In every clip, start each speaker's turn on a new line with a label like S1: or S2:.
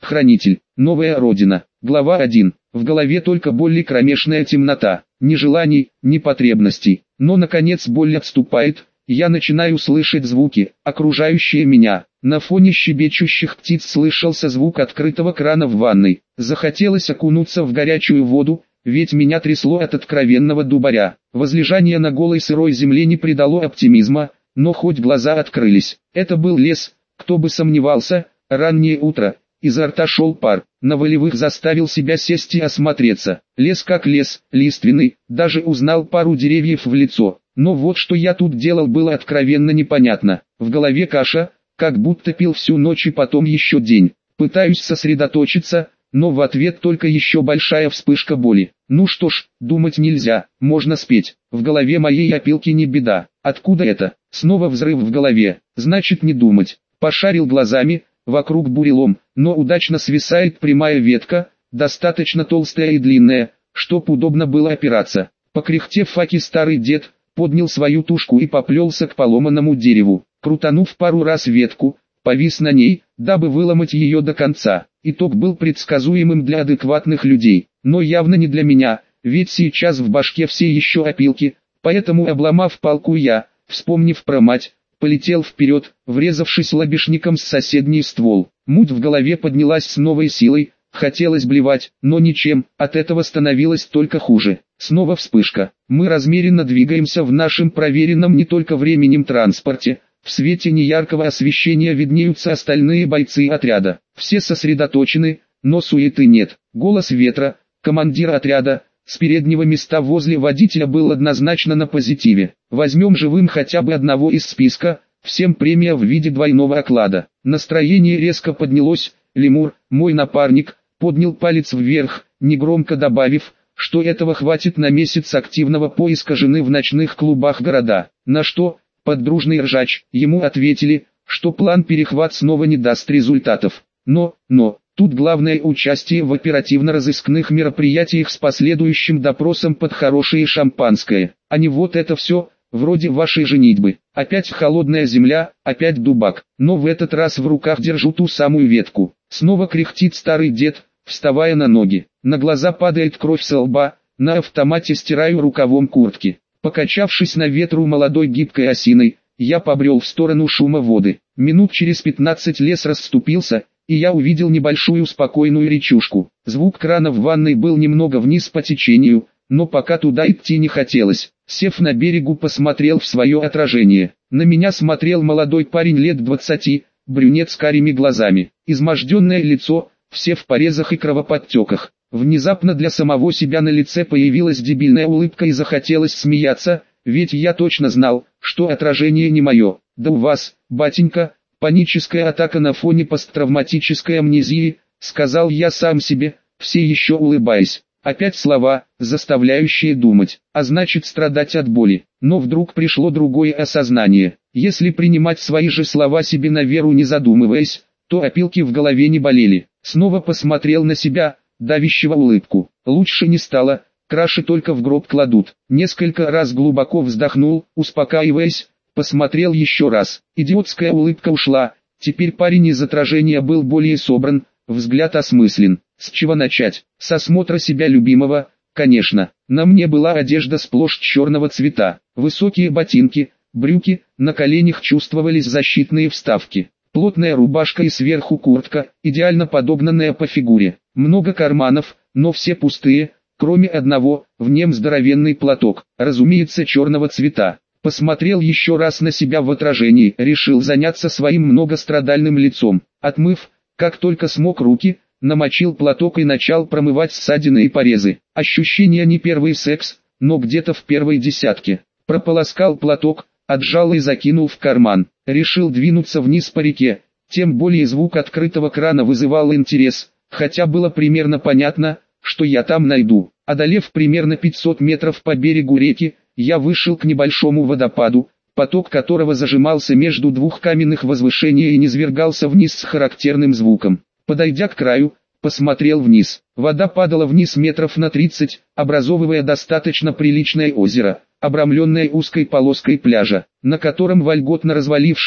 S1: Хранитель. Новая родина. Глава 1. В голове только боль и кромешная темнота. Ни желаний, ни потребностей. Но наконец боль отступает, и я начинаю слышать звуки, окружающие меня. На фоне щебечущих птиц слышался звук открытого крана в ванной. Захотелось окунуться в горячую воду, ведь меня трясло от откровенного дубаря. Возлежание на голой сырой земле не придало оптимизма, но хоть глаза открылись. Это был лес, кто бы сомневался. Раннее утро, изо рта шел пар. На волевых заставил себя сесть и осмотреться. Лес как лес, лиственный, даже узнал пару деревьев в лицо. Но вот что я тут делал, было откровенно непонятно. В голове каша, как будто пил всю ночь и потом еще день. Пытаюсь сосредоточиться, но в ответ только еще большая вспышка боли. Ну что ж, думать нельзя, можно спеть. В голове моей опилки не беда. Откуда это? Снова взрыв в голове. Значит не думать. Пошарил глазами. Вокруг бурелом, но удачно свисает прямая ветка, достаточно толстая и длинная, чтоб удобно было опираться. Покряхтев факи, старый дед поднял свою тушку и поплелся к поломанному дереву. Крутанув пару раз ветку, повис на ней, дабы выломать ее до конца. Итог был предсказуемым для адекватных людей, но явно не для меня, ведь сейчас в башке все еще опилки, поэтому, обломав палку, я, вспомнив про мать, полетел вперед, врезавшись лобешником с соседний ствол. Муть в голове поднялась с новой силой, хотелось блевать, но ничем, от этого становилось только хуже. Снова вспышка. Мы размеренно двигаемся в нашем проверенном не только временем транспорте. В свете неяркого освещения виднеются остальные бойцы отряда. Все сосредоточены, но суеты нет. Голос ветра, командира отряда, с переднего места возле водителя, был однозначно на позитиве. Возьмем живым хотя бы одного из списка, всем премия в виде двойного оклада. Настроение резко поднялось, лемур, мой напарник, поднял палец вверх, негромко добавив, что этого хватит на месяц активного поиска жены в ночных клубах города. На что, под дружный ржач, ему ответили, что план перехват снова не даст результатов. Но, тут главное участие в оперативно-розыскных мероприятиях с последующим допросом под хорошее шампанское, а не вот это все, вроде вашей женитьбы. Опять холодная земля, опять дубак, но в этот раз в руках держу ту самую ветку. Снова кряхтит старый дед, вставая на ноги. На глаза падает кровь со лба, на автомате стираю рукавом куртки. Покачавшись на ветру молодой гибкой осиной, я побрел в сторону шума воды. Минут через 15 лес расступился, и я увидел небольшую спокойную речушку. Звук крана в ванной был немного вниз по течению, но пока туда идти не хотелось. Сев на берегу, посмотрел в свое отражение. На меня смотрел молодой парень лет 20, брюнет с карими глазами. Изможденное лицо, все в порезах и кровоподтеках. Внезапно для самого себя на лице появилась дебильная улыбка и захотелось смеяться, ведь я точно знал, что отражение не мое. Да у вас, батенька, паническая атака на фоне посттравматической амнезии, сказал я сам себе, все еще улыбаясь. Опять слова, заставляющие думать, а значит страдать от боли. Но вдруг пришло другое осознание. Если принимать свои же слова себе на веру, не задумываясь, то опилки в голове не болели. Снова посмотрел на себя, давящего улыбку. Лучше не стало, краши только в гроб кладут. Несколько раз глубоко вздохнул, успокаиваясь, посмотрел еще раз. Идиотская улыбка ушла, теперь парень из отражения был более собран, взгляд осмыслен. С чего начать? С осмотра себя любимого, конечно. На мне была одежда сплошь черного цвета. Высокие ботинки, брюки, на коленях чувствовались защитные вставки. Плотная рубашка и сверху куртка, идеально подогнанная по фигуре. Много карманов, но все пустые, кроме одного, в нем здоровенный платок, разумеется черного цвета. Посмотрел еще раз на себя в отражении, решил заняться своим многострадальным лицом. Отмыв, как только смог, руки, намочил платок и начал промывать ссадины и порезы. Ощущение не первый секс, но где-то в первой десятке. Прополоскал платок, отжал и закинул в карман. Решил двинуться вниз по реке, тем более звук открытого крана вызывал интерес, хотя было примерно понятно, что я там найду. Одолев примерно 500 метров по берегу реки, я вышел к небольшому водопаду, поток которого зажимался между двух каменных возвышений и низвергался вниз с характерным звуком. Подойдя к краю, посмотрел вниз. Вода падала вниз метров на 30, образовывая достаточно приличное озеро, обрамленное узкой полоской пляжа, на котором, вольготно развалившись,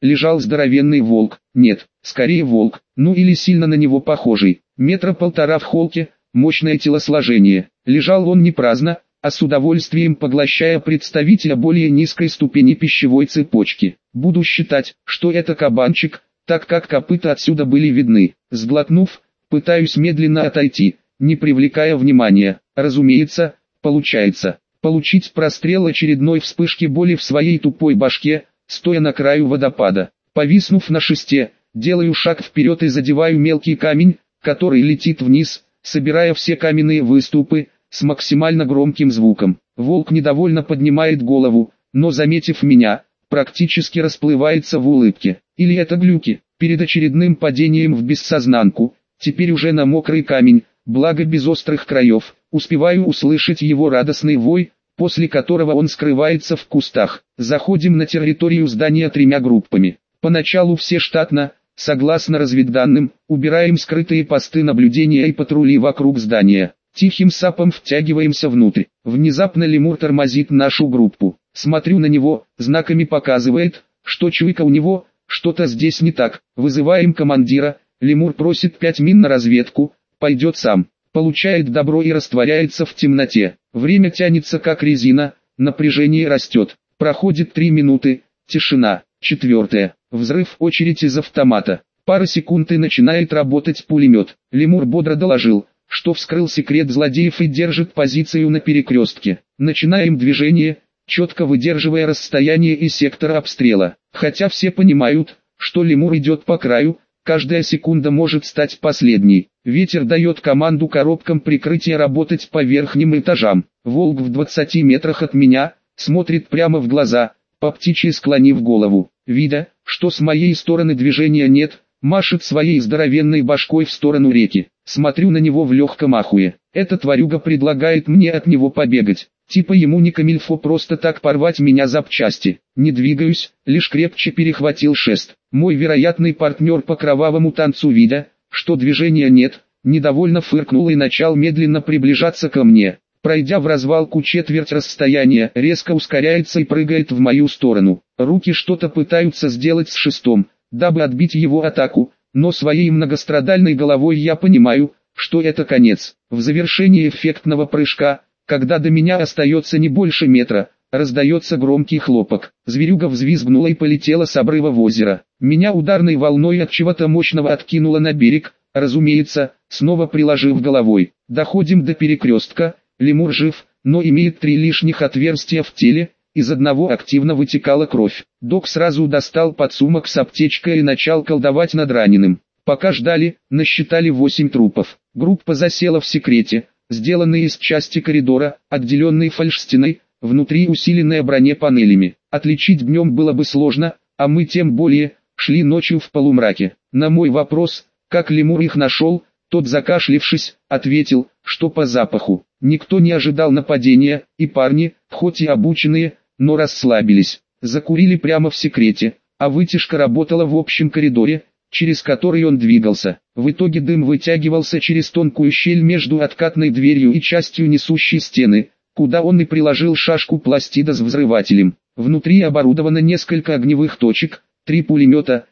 S1: лежал здоровенный волк, нет, скорее волк, ну или сильно на него похожий, 1,5 метра в холке, мощное телосложение. Лежал он не праздно, а с удовольствием поглощая представителя более низкой ступени пищевой цепочки. Буду считать, что это кабанчик, так как копыта отсюда были видны. Сглотнув, пытаюсь медленно отойти, не привлекая внимания. Разумеется, получается. Получить прострел очередной вспышки боли в своей тупой башке, стоя на краю водопада. Повиснув на шесте, делаю шаг вперед и задеваю мелкий камень, который летит вниз, собирая все каменные выступы, с максимально громким звуком. Волк недовольно поднимает голову, но заметив меня, практически расплывается в улыбке. Или это глюки, перед очередным падением в бессознанку, теперь уже на мокрый камень, благо без острых краев, успеваю услышать его радостный вой, после которого он скрывается в кустах. Заходим на территорию здания 3 группами. Поначалу все штатно, согласно разведданным, убираем скрытые посты наблюдения и патрули вокруг здания. Тихим сапом втягиваемся внутрь. Внезапно лемур тормозит нашу группу. Смотрю на него, знаками показывает, что чуйка у него, что-то здесь не так. Вызываем командира, лемур просит 5 мин на разведку, пойдет сам. Получает добро и растворяется в темноте. Время тянется как резина, напряжение растет. Проходит 3 минуты, тишина. 4. Взрыв, очередь из автомата. Пара секунд и начинает работать пулемет. Лемур бодро доложил, что вскрыл секрет злодеев и держит позицию на перекрестке. Начинаем движение, четко выдерживая расстояние и сектор обстрела. Хотя все понимают, что лемур идет по краю, каждая секунда может стать последней. Ветер дает команду коробкам прикрытия работать по верхним этажам. Волк в 20 метрах от меня, смотрит прямо в глаза, по птичьи склонив голову. Видя, что с моей стороны движения нет, машет своей здоровенной башкой в сторону реки. Смотрю на него в легком ахуе. Эта тварюга предлагает мне от него побегать. Типа ему не камильфо просто так порвать меня запчасти. Не двигаюсь, лишь крепче перехватил шест. Мой вероятный партнер по кровавому танцу, видя, что движения нет, недовольно фыркнул и начал медленно приближаться ко мне. Пройдя в развалку четверть расстояния, резко ускоряется и прыгает в мою сторону. Руки что-то пытаются сделать с шестом, дабы отбить его атаку, но своей многострадальной головой я понимаю, что это конец. В завершении эффектного прыжка, когда до меня остается не больше метра, раздается громкий хлопок. Зверюга взвизгнула и полетела с обрыва в озеро. Меня ударной волной от чего-то мощного откинуло на берег, разумеется, снова приложив головой. Доходим до перекрестка. Лемур жив, но имеет 3 лишних отверстия в теле, из одного активно вытекала кровь. Док сразу достал подсумок с аптечкой и начал колдовать над раненым. Пока ждали, насчитали 8 трупов. Группа засела в секрете, сделанной из части коридора, отделенной фальшстеной, внутри усиленная бронепанелями. Отличить днем было бы сложно, а мы тем более, шли ночью в полумраке. На мой вопрос, как лемур их нашел, тот, закашлившись, ответил, что по запаху. Никто не ожидал нападения, и парни, хоть и обученные, но расслабились. Закурили прямо в секрете, а вытяжка работала в общем коридоре, через который он двигался. В итоге дым вытягивался через тонкую щель между откатной дверью и частью несущей стены, куда он и приложил шашку пластида с взрывателем. Внутри оборудовано несколько огневых точек, 3 пулемета,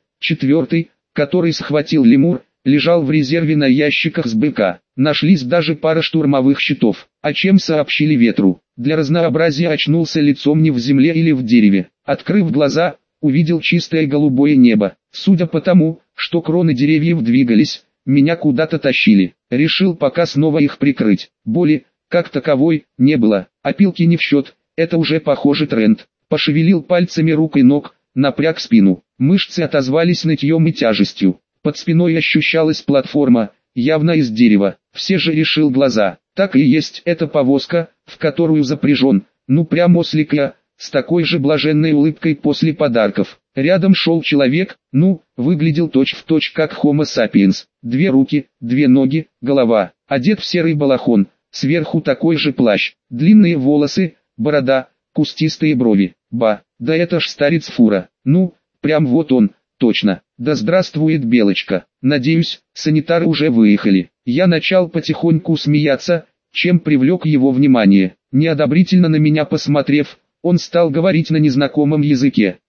S1: 4, который схватил лемур, лежал в резерве на ящиках с БК. Нашлись даже пара штурмовых щитов, о чем сообщили ветру. Для разнообразия очнулся лицом не в земле или в дереве. Открыв глаза, увидел чистое голубое небо. Судя по тому, что кроны деревьев двигались, меня куда-то тащили. Решил пока снова их прикрыть. Боли, как таковой, не было. Опилки не в счет, это уже похоже тренд. Пошевелил пальцами рук и ног, напряг спину. Мышцы отозвались нытьем и тяжестью. Под спиной ощущалась платформа, явно из дерева. Все же решил глаза. Так и есть, это повозка, в которую запряжен, ну прям ослик я, с такой же блаженной улыбкой после подарков. Рядом шел человек, выглядел точь-в-точь как Homo sapiens. 2 руки, 2 ноги, голова. Одет в серый балахон, сверху такой же плащ. Длинные волосы, борода, кустистые брови. Да это ж старец Фура. Прям вот он, точно. Да здравствует Белочка. Надеюсь, санитары уже выехали. Я начал потихоньку смеяться, чем привлек его внимание. Неодобрительно на меня посмотрев, он стал говорить на незнакомом языке.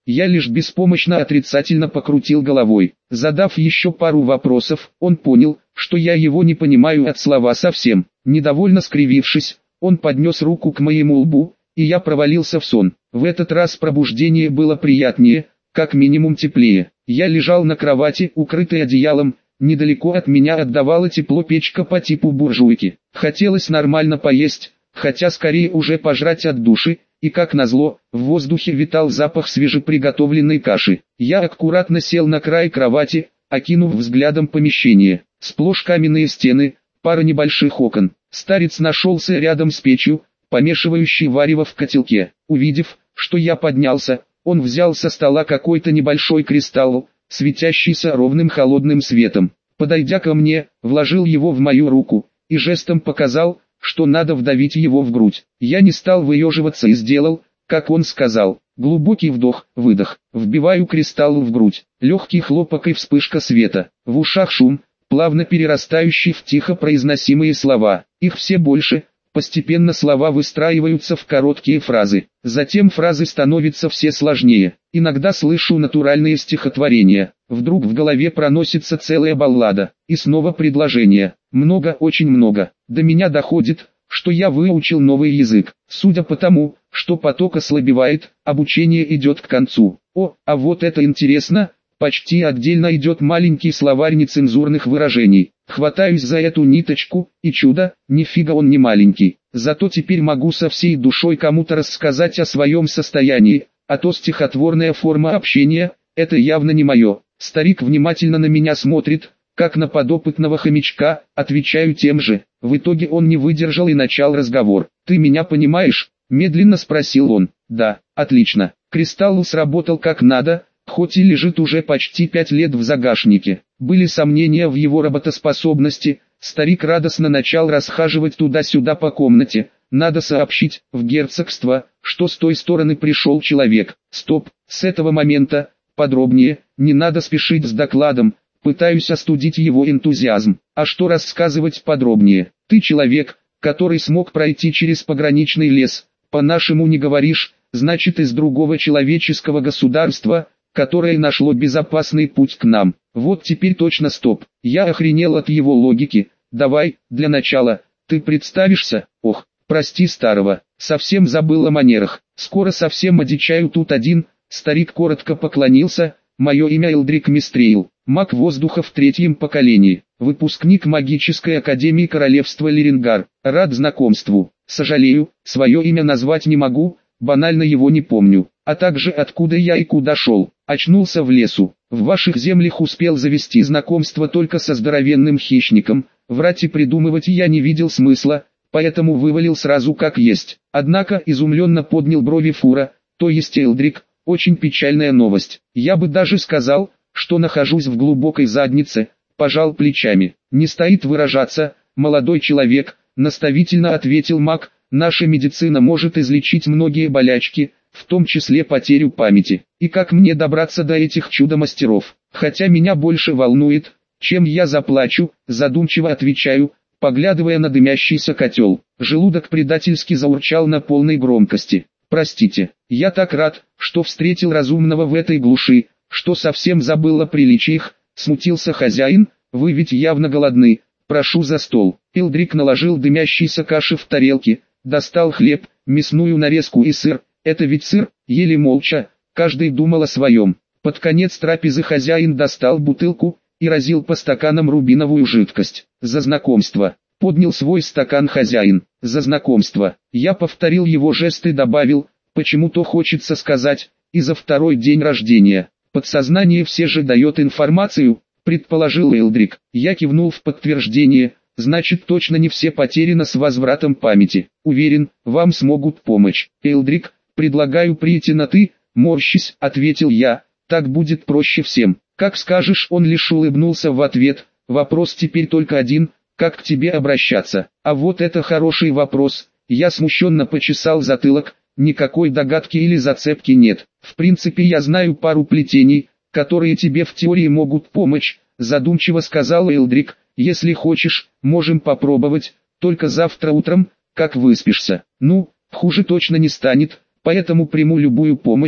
S1: Я лишь беспомощно отрицательно покрутил головой. Задав еще пару вопросов, он понял, что я его не понимаю от слова совсем. Недовольно скривившись, он поднес руку к моему лбу, и я провалился в сон. В этот раз пробуждение было приятнее, как минимум теплее. Я лежал на кровати, укрытый одеялом, недалеко от меня отдавало тепло печка по типу буржуйки. Хотелось нормально поесть, хотя скорее уже пожрать от души, и как назло, в воздухе витал запах свежеприготовленной каши. Я аккуратно сел на край кровати, окинув взглядом помещение. Сплошь каменные стены, пара небольших окон. Старец нашелся рядом с печью, помешивающий варево в котелке. Увидев, что я поднялся, он взял со стола какой-то небольшой кристалл, светящийся ровным холодным светом. Подойдя ко мне, вложил его в мою руку, и жестом показал, что надо вдавить его в грудь. Я не стал выеживаться и сделал, как он сказал. Глубокий вдох, выдох. Вбиваю кристалл в грудь. Легкий хлопок и вспышка света. В ушах шум, плавно перерастающий в тихо произносимые слова. Их все больше. Постепенно слова выстраиваются в короткие фразы. Затем фразы становятся все сложнее. Иногда слышу натуральные стихотворения. Вдруг в голове проносится целая баллада. И снова предложение. Много, очень много. До меня доходит, что я выучил новый язык. Судя по тому, что поток ослабевает, обучение идет к концу. О, а вот это интересно. Почти отдельно идет маленький словарь нецензурных выражений. Хватаюсь за эту ниточку, и чудо, нифига он не маленький. Зато теперь могу со всей душой кому-то рассказать о своем состоянии, а то стихотворная форма общения, это явно не мое. Старик внимательно на меня смотрит, как на подопытного хомячка, отвечаю тем же. В итоге он не выдержал и начал разговор. «Ты меня понимаешь?» – медленно спросил он. «Да, отлично. Кристалл сработал как надо». Хоть и лежит уже почти 5 лет в загашнике. Были сомнения в его работоспособности, старик радостно начал расхаживать туда-сюда по комнате. Надо сообщить, в герцогство, что с той стороны пришел человек. Стоп, с этого момента, подробнее, не надо спешить с докладом, пытаюсь остудить его энтузиазм. А что рассказывать подробнее? Ты человек, который смог пройти через пограничный лес, по-нашему не говоришь, значит из другого человеческого государства, которое нашло безопасный путь к нам. Вот теперь точно стоп. Я охренел от его логики. Давай, для начала, ты представишься? Ох, прости старого, совсем забыл о манерах. Скоро совсем одичаю тут один. Старик коротко поклонился. Мое имя Элдрик Мистрейл, маг воздуха в 3-м поколении, выпускник магической академии королевства Лирингар. Рад знакомству. Сожалею, свое имя назвать не могу, банально его не помню. А также откуда я и куда шел. Очнулся в лесу. В ваших землях успел завести знакомство только со здоровенным хищником. Врать и придумывать я не видел смысла, поэтому вывалил сразу как есть. Однако изумленно поднял брови Фура, то есть Элдрик. Очень печальная новость. Я бы даже сказал, что нахожусь в глубокой заднице. Пожал плечами. Не стоит выражаться, молодой человек, наставительно ответил маг. Наша медицина может излечить многие болячки, в том числе потерю памяти. И как мне добраться до этих чудо-мастеров? Хотя меня больше волнует, чем я заплачу, задумчиво отвечаю, поглядывая на дымящийся котел. Желудок предательски заурчал на полной громкости. Простите, я так рад, что встретил разумного в этой глуши, что совсем забыл о приличиях, смутился хозяин, вы ведь явно голодны, прошу за стол. Элдрик наложил дымящейся каши в тарелки, достал хлеб, мясную нарезку и сыр. Это ведь сыр, еле молча, каждый думал о своем. Под конец трапезы хозяин достал бутылку и разлил по стаканам рубиновую жидкость. За знакомство. Поднял свой стакан хозяин. За знакомство. Я повторил его жест и добавил, почему-то хочется сказать, и за второй день рождения. Подсознание все же дает информацию, предположил Элдрик. Я кивнул в подтверждение. Значит, точно не все потеряно с возвратом памяти. Уверен, вам смогут помочь. Элдрик, предлагаю прийти на «ты», морщись, ответил я, так будет проще всем. Как скажешь, он лишь улыбнулся в ответ. Вопрос теперь только один, как к тебе обращаться? А вот это хороший вопрос. Я смущенно почесал затылок, никакой догадки или зацепки нет. В принципе я знаю пару плетений, которые тебе в теории могут помочь, задумчиво сказал Элдрик. Если хочешь, можем попробовать, только завтра утром, как выспишься. Ну, хуже точно не станет, поэтому приму любую помощь.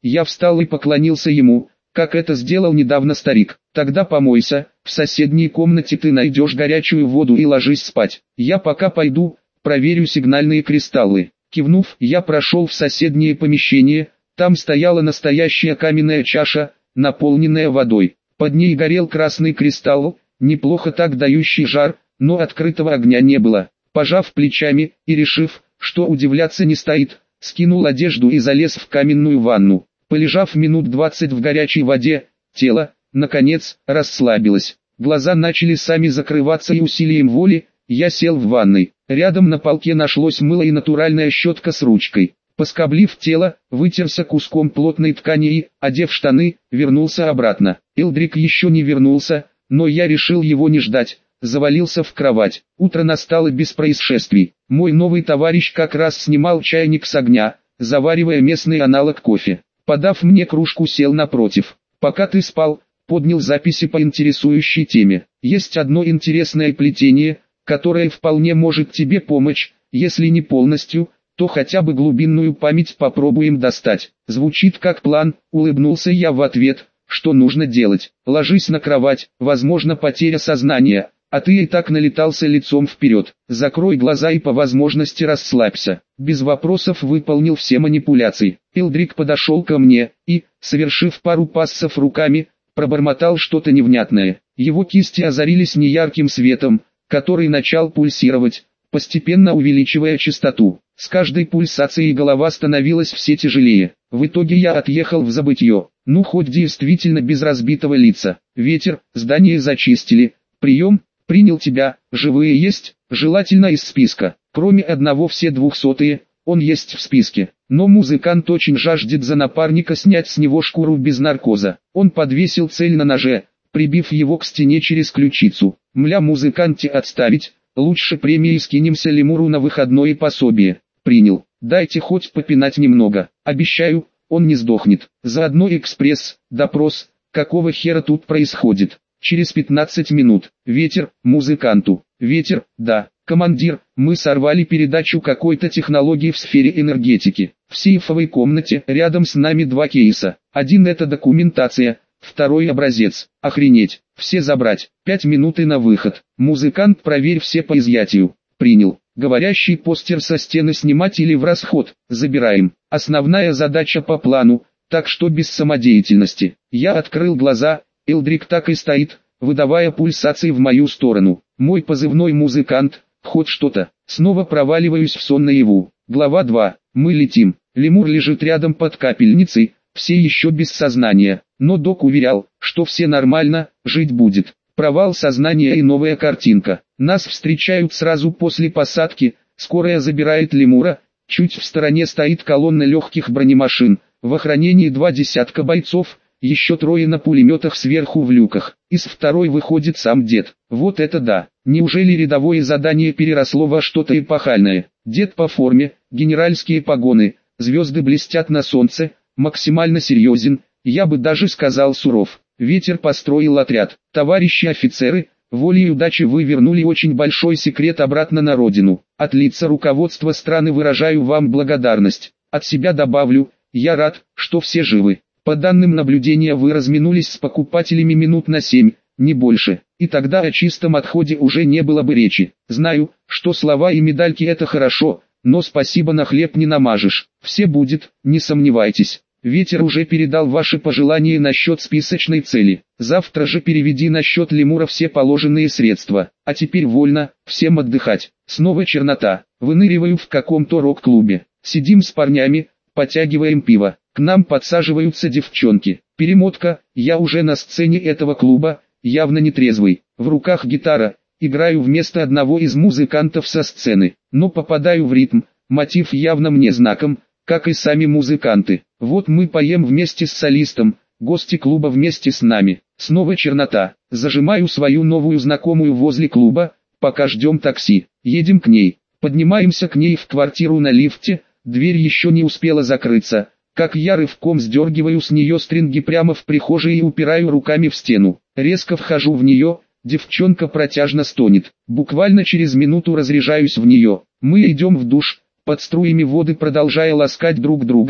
S1: Я встал и поклонился ему, как это сделал недавно старик. Тогда помойся, в соседней комнате ты найдешь горячую воду и ложись спать. Я пока пойду, проверю сигнальные кристаллы. Кивнув, я прошел в соседнее помещение, там стояла настоящая каменная чаша, наполненная водой. Под ней горел красный кристалл, неплохо так дающий жар, но открытого огня не было. Пожав плечами и решив, что удивляться не стоит, скинул одежду и залез в каменную ванну. Полежав минут 20 в горячей воде, тело, наконец, расслабилось. Глаза начали сами закрываться и усилием воли, я сел в ванной. Рядом на полке нашлось мыло и натуральная щетка с ручкой. Поскоблив тело, вытерся куском плотной ткани и, одев штаны, вернулся обратно. Элдрик еще не вернулся, но я решил его не ждать, завалился в кровать. Утро настало без происшествий. Мой новый товарищ как раз снимал чайник с огня, заваривая местный аналог кофе. Подав мне кружку, сел напротив. «Пока ты спал», поднял записи по интересующей теме. «Есть одно интересное плетение, которое вполне может тебе помочь, если не полностью, то хотя бы глубинную память попробуем достать». Звучит как план, улыбнулся я в ответ. «Что нужно делать? Ложись на кровать, возможно потеря сознания, а ты и так налетался лицом вперед. Закрой глаза и по возможности расслабься». Без вопросов выполнил все манипуляции. Элдрик подошел ко мне и, совершив пару пассов руками, пробормотал что-то невнятное. Его кисти озарились неярким светом, который начал пульсировать, постепенно увеличивая частоту. С каждой пульсацией голова становилась все тяжелее. В итоге я отъехал в забытье. Ну хоть действительно без разбитого лица. Ветер, здание зачистили. Прием, принял тебя, живые есть, желательно из списка. Кроме одного все 200-е, он есть в списке. Но музыкант очень жаждет за напарника снять с него шкуру без наркоза. Он подвесил цель на ноже, прибив его к стене через ключицу. Мля, музыканте отставить, лучше премии скинемся лемуру на выходное пособие. Принял. Дайте хоть попинать немного. Обещаю, он не сдохнет. Заодно экспресс, допрос, какого хера тут происходит. Через 15 минут. Ветер, музыканту. Ветер, да. Командир, мы сорвали передачу какой-то технологии в сфере энергетики. В сейфовой комнате рядом с нами 2 кейса. Один это документация, второй образец. Охренеть. Все забрать. 5 минут и на выход. Музыкант, проверь все по изъятию. Принял. Говорящий постер со стены снимать или в расход. Забираем. Основная задача по плану, так что без самодеятельности. Я открыл глаза, Элдрик так и стоит, выдавая пульсации в мою сторону. Мой позывной музыкант, хоть что-то. Снова проваливаюсь в сон наяву. Глава 2. Мы летим. Лемур лежит рядом под капельницей, все еще без сознания. Но док уверял, что все нормально, жить будет. Провал сознания и новая картинка. Нас встречают сразу после посадки, скорая забирает лемура, чуть в стороне стоит колонна легких бронемашин, в охранении 2 десятка бойцов, еще 3 на пулеметах сверху в люках. Из второй выходит сам дед. Вот это да! Неужели рядовое задание переросло во что-то эпохальное? Дед по форме, генеральские погоны, звезды блестят на солнце, максимально серьезен, я бы даже сказал суров. Ветер построил отряд. Товарищи офицеры, волей удачи вы вернули очень большой секрет обратно на родину. От лица руководства страны выражаю вам благодарность. От себя добавлю, я рад, что все живы. По данным наблюдения вы разминулись с покупателями минут на 7, не больше. И тогда о чистом отходе уже не было бы речи. Знаю, что слова и медальки это хорошо, но спасибо на хлеб не намажешь. Все будет, не сомневайтесь. Ветер уже передал ваши пожелания насчет списочной цели. Завтра же переведи на счет лемура все положенные средства. А теперь вольно, всем отдыхать. Снова чернота. Выныриваю в каком-то рок-клубе. Сидим с парнями, потягиваем пиво. К нам подсаживаются девчонки. Перемотка, я уже на сцене этого клуба, явно нетрезвый. В руках гитара, играю вместо одного из музыкантов со сцены. Но попадаю в ритм, мотив явно мне знаком, как и сами музыканты. Вот мы поем вместе с солистом, гости клуба вместе с нами. Снова чернота. Зажимаю свою новую знакомую возле клуба, пока ждем такси. Едем к ней. Поднимаемся к ней в квартиру на лифте, дверь еще не успела закрыться, как я рывком сдергиваю с нее стринги прямо в прихожей и упираю руками в стену. Резко вхожу в нее, девчонка протяжно стонет. Буквально через минуту разряжаюсь в нее. Мы идем в душ, под струями воды продолжая ласкать друг друга,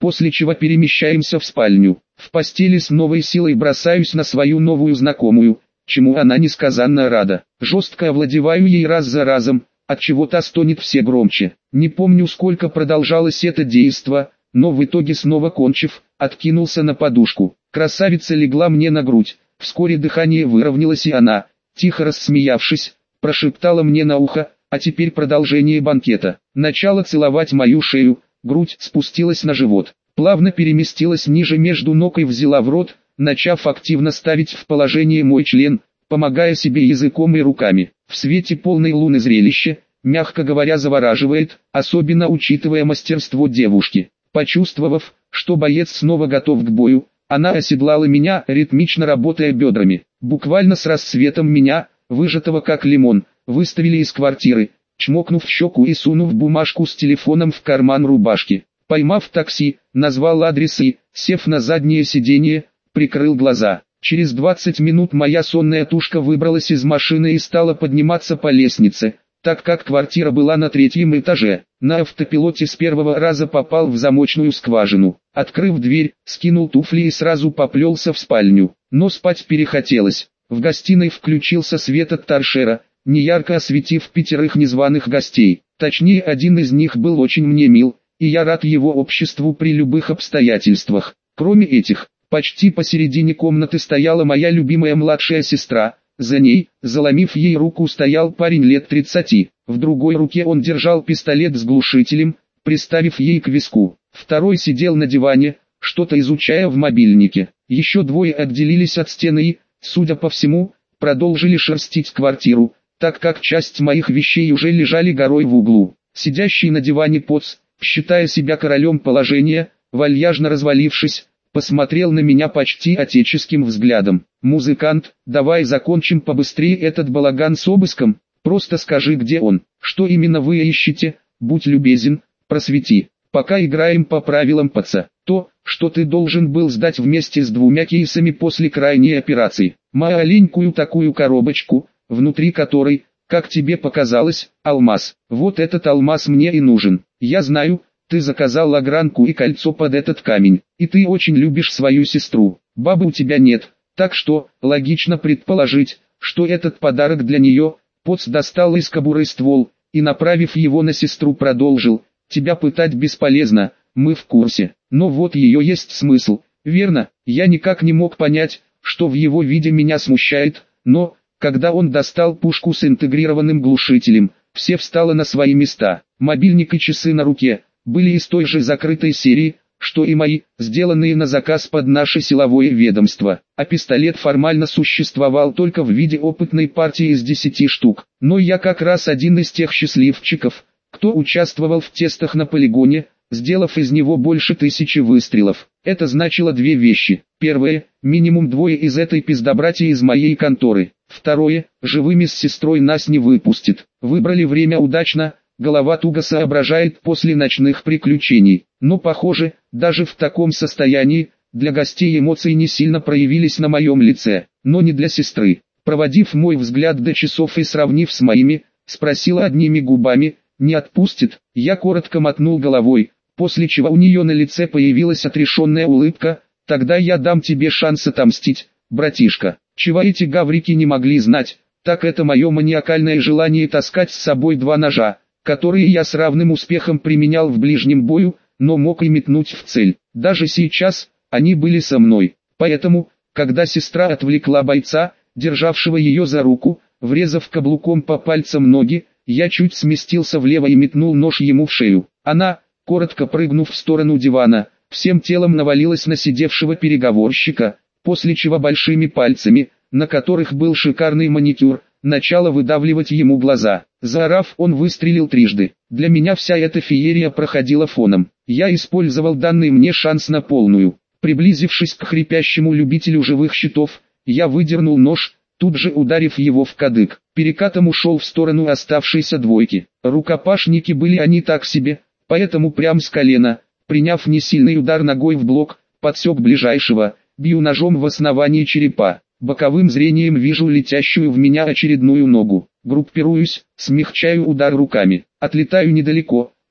S1: после чего перемещаемся в спальню. В постели с новой силой бросаюсь на свою новую знакомую, чему она несказанно рада. Жестко овладеваю ей раз за разом, отчего та стонет все громче. Не помню, сколько продолжалось это действо, но в итоге, снова кончив, откинулся на подушку. Красавица легла мне на грудь, вскоре дыхание выровнялось, и она, тихо рассмеявшись, прошептала мне на ухо: а теперь продолжение банкета. Начала целовать мою шею, грудь спустилась на живот, плавно переместилась ниже между ног и взяла в рот, начав активно ставить в положение мой член, помогая себе языком и руками. В свете полной луны зрелище, мягко говоря, завораживает, особенно учитывая мастерство девушки. Почувствовав, что боец снова готов к бою, она оседлала меня, ритмично работая бедрами. Буквально с рассветом меня, выжатого как лимон, выставили из квартиры, чмокнув в щеку и сунув бумажку с телефоном в карман рубашки. Поймав такси, назвал адрес и, сев на заднее сиденье, прикрыл глаза. Через 20 минут моя сонная тушка выбралась из машины и стала подниматься по лестнице, так как квартира была на 3-м этаже. На автопилоте с первого раза попал в замочную скважину. Открыв дверь, скинул туфли и сразу поплелся в спальню. Но спать перехотелось. В гостиной включился свет от торшера, неярко осветив 5 незваных гостей. Точнее, один из них был очень мне мил, и я рад его обществу при любых обстоятельствах. Кроме этих, почти посередине комнаты стояла моя любимая младшая сестра. За ней, заломив ей руку, стоял парень лет 30. В другой руке он держал пистолет с глушителем, приставив ей к виску. Второй сидел на диване, что-то изучая в мобильнике. Еще 2 отделились от стены и, судя по всему, продолжили шерстить квартиру, так как часть моих вещей уже лежали горой в углу. Сидящий на диване поц, считая себя королем положения, вальяжно развалившись, посмотрел на меня почти отеческим взглядом. «Музыкант, давай закончим побыстрее этот балаган с обыском, просто скажи, где он, что именно вы ищете, будь любезен, просвети. Пока играем по правилам ПЦ. То, что ты должен был сдать вместе с 2 кейсами после крайней операции. Маленькую такую коробочку, внутри которой, как тебе показалось, алмаз. Вот этот алмаз мне и нужен. Я знаю, ты заказал огранку и кольцо под этот камень, и ты очень любишь свою сестру. Бабы у тебя нет, так что, логично предположить, что этот подарок для нее». Поц достал из кобуры ствол, и, направив его на сестру, продолжил: «Тебя пытать бесполезно, мы в курсе, но вот ее есть смысл, верно?» Я никак не мог понять, что в его виде меня смущает, но, когда он достал пушку с интегрированным глушителем, все встало на свои места. Мобильник и часы на руке были из той же закрытой серии, что и мои, сделанные на заказ под наше силовое ведомство, а пистолет формально существовал только в виде опытной партии из 10 штук. Но я как раз один из тех счастливчиков, кто участвовал в тестах на полигоне, сделав из него больше 1000 выстрелов. Это значило 2 вещи. Первое, минимум 2 из этой пиздобратьи из моей конторы. Второе, живыми с сестрой нас не выпустит. Выбрали время удачно. Голова туго соображает после ночных приключений. Но похоже, даже в таком состоянии, для гостей эмоции не сильно проявились на моем лице, но не для сестры. Проводив мой взгляд до часов и сравнив с моими, спросила одними губами: «Не отпустит?» Я коротко мотнул головой, после чего у нее на лице появилась отрешенная улыбка: «Тогда я дам тебе шанс отомстить, братишка». Чего эти гаврики не могли знать, так это мое маниакальное желание таскать с собой 2 ножа, которые я с равным успехом применял в ближнем бою, но мог и метнуть в цель. Даже сейчас, они были со мной. Поэтому, когда сестра отвлекла бойца, державшего ее за руку, врезав каблуком по пальцам ноги, я чуть сместился влево и метнул нож ему в шею. Она, коротко прыгнув в сторону дивана, всем телом навалилась на сидевшего переговорщика, после чего большими пальцами, на которых был шикарный маникюр, начала выдавливать ему глаза. Заорав, он выстрелил 3. Для меня вся эта феерия проходила фоном. Я использовал данный мне шанс на полную. Приблизившись к хрипящему любителю живых щитов, я выдернул нож, тут же ударив его в кадык. Перекатом ушел в сторону оставшейся 2. Рукопашники были они так себе, поэтому прям с колена, приняв несильный удар ногой в блок, подсек ближайшего, бью ножом в основании черепа. Боковым зрением вижу летящую в меня очередную ногу. Группируюсь, смягчаю удар руками. Отлетаю недалеко,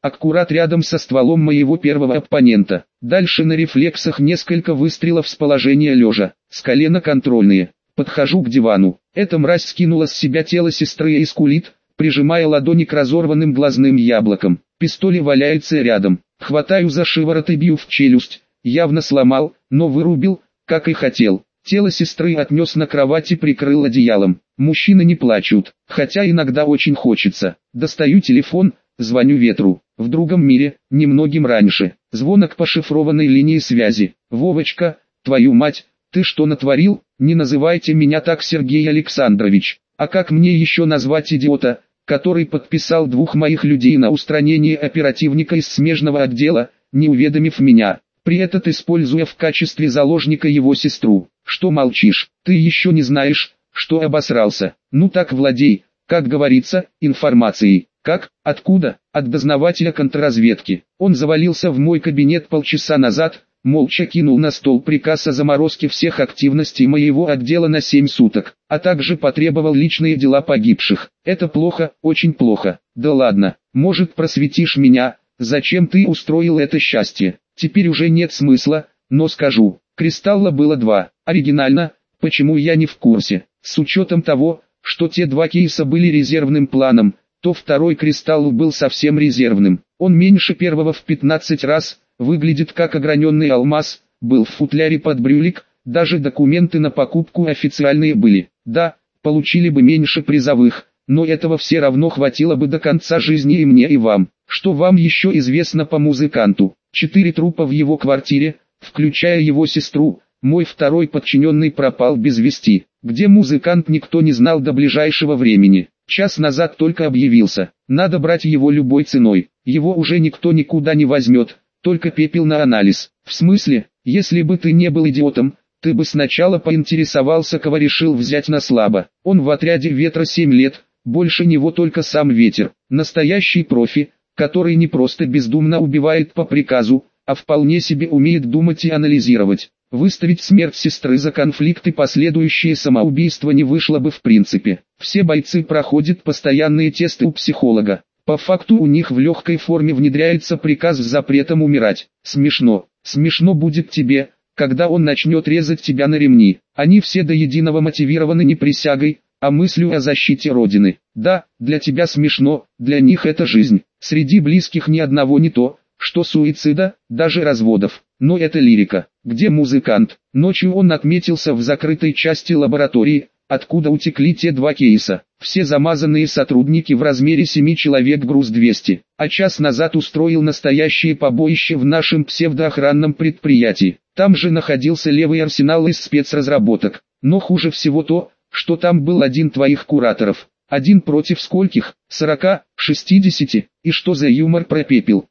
S1: аккурат рядом со стволом моего первого оппонента. Дальше на рефлексах несколько выстрелов с положения лежа, с колена контрольные. Подхожу к дивану. Эта мразь скинула с себя тело сестры и скулит, прижимая ладони к разорванным глазным яблокам. Пистолет валяется рядом. Хватаю за шиворот и бью в челюсть. Явно сломал, но вырубил, как и хотел. Тело сестры отнес на кровать и прикрыл одеялом. Мужчины не плачут, хотя иногда очень хочется. Достаю телефон, звоню ветру. В другом мире, немногим раньше. Звонок по шифрованной линии связи. «Вовочка, твою мать, ты что натворил? Не называйте меня так, Сергей Александрович. А как мне еще назвать идиота, который подписал 2 моих людей на устранение оперативника из смежного отдела, не уведомив меня, при этом используя в качестве заложника его сестру? Что молчишь? Ты еще не знаешь, что обосрался? Ну так владей, как говорится, информацией». «Как? Откуда?» «От дознавателя контрразведки. Он завалился в мой кабинет полчаса назад, молча кинул на стол приказ о заморозке всех активностей моего отдела на 7 суток, а также потребовал личные дела погибших. Это плохо, очень плохо. Да ладно, может, просветишь меня, зачем ты устроил это счастье? Теперь уже нет смысла, но скажу. Кристалла было 2. Оригинально, почему я не в курсе? С учетом того, что те 2 кейса были резервным планом, то второй кристалл был совсем резервным. Он меньше первого в 15 раз, выглядит как ограненный алмаз, был в футляре под брюлик, даже документы на покупку официальные были. Да, получили бы меньше призовых, но этого все равно хватило бы до конца жизни и мне, и вам. Что вам еще известно по музыканту? 4 трупа в его квартире, включая его сестру. Мой второй подчиненный пропал без вести. Где музыкант, никто не знал до ближайшего времени. Час назад только объявился. Надо брать его любой ценой. Его уже никто никуда не возьмет, только пепел на анализ. В смысле, если бы ты не был идиотом, ты бы сначала поинтересовался, кого решил взять на слабо. Он в отряде ветра 7 лет, больше него только сам ветер. Настоящий профи, который не просто бездумно убивает по приказу, а вполне себе умеет думать и анализировать. Выставить смерть сестры за конфликт и последующее самоубийство не вышло бы в принципе. Все бойцы проходят постоянные тесты у психолога. По факту у них в легкой форме внедряется приказ с запретом умирать. Смешно. Смешно будет тебе, когда он начнет резать тебя на ремни. Они все до единого мотивированы не присягой, а мыслью о защите Родины. Да, для тебя смешно, для них это жизнь. Среди близких ни одного не то, что суицида, даже разводов. Но это лирика. Где музыкант? Ночью он отметился в закрытой части лаборатории, откуда утекли те 2 кейса. Все замазанные сотрудники в размере 7 человек, груз 200. А час назад устроил настоящее побоище в нашем псевдоохранном предприятии. Там же находился левый арсенал из спецразработок. Но хуже всего то, что там был один твоих кураторов. Один против скольких? 40, 60. И что за юмор про пепел?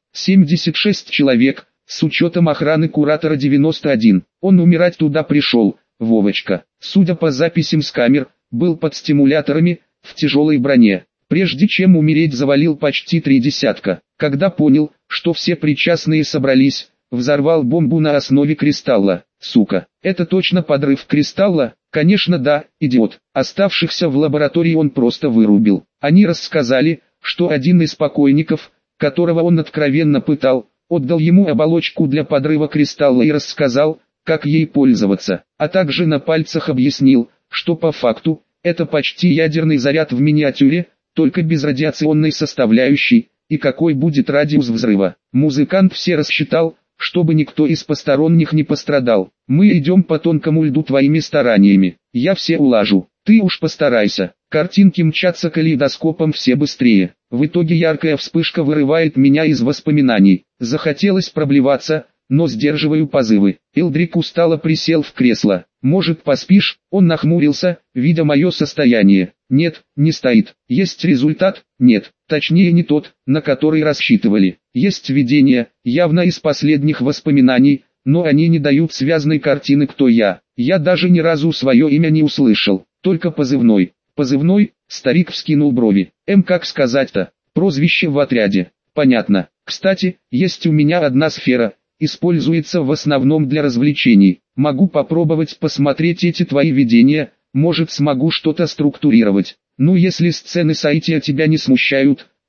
S1: 76 человек, с учетом охраны куратора 91. Он умирать туда пришел, Вовочка. Судя по записям с камер, был под стимуляторами, в тяжелой броне. Прежде чем умереть, завалил почти 3 десятка. Когда понял, что все причастные собрались, взорвал бомбу на основе кристалла. Сука, это точно подрыв кристалла? Конечно да, идиот. Оставшихся в лаборатории он просто вырубил. Они рассказали, что один из покойников, которого он откровенно пытал, отдал ему оболочку для подрыва кристалла и рассказал, как ей пользоваться, а также на пальцах объяснил, что по факту, это почти ядерный заряд в миниатюре, только без радиационной составляющей, и какой будет радиус взрыва. Музыкант все рассчитал, чтобы никто из посторонних не пострадал. Мы идем по тонкому льду твоими стараниями, я все улажу, ты уж постарайся. Картинки мчатся калейдоскопом все быстрее. В итоге яркая вспышка вырывает меня из воспоминаний. Захотелось проблеваться, но сдерживаю позывы. Элдрик устало присел в кресло. «Может, поспишь?» Он нахмурился, видя мое состояние. «Нет, не стоит. Есть результат?» «Нет, точнее не тот, на который рассчитывали. Есть видение, явно из последних воспоминаний, но они не дают связной картины, кто я. Я даже ни разу свое имя не услышал, только позывной». «Позывной?» Старик вскинул брови. Как сказать-то? Прозвище в отряде. Понятно. Кстати, есть у меня одна сфера, используется в основном для развлечений. Могу попробовать посмотреть эти твои видения, может смогу что-то структурировать. Ну если сцены Сайтия тебя не смущают,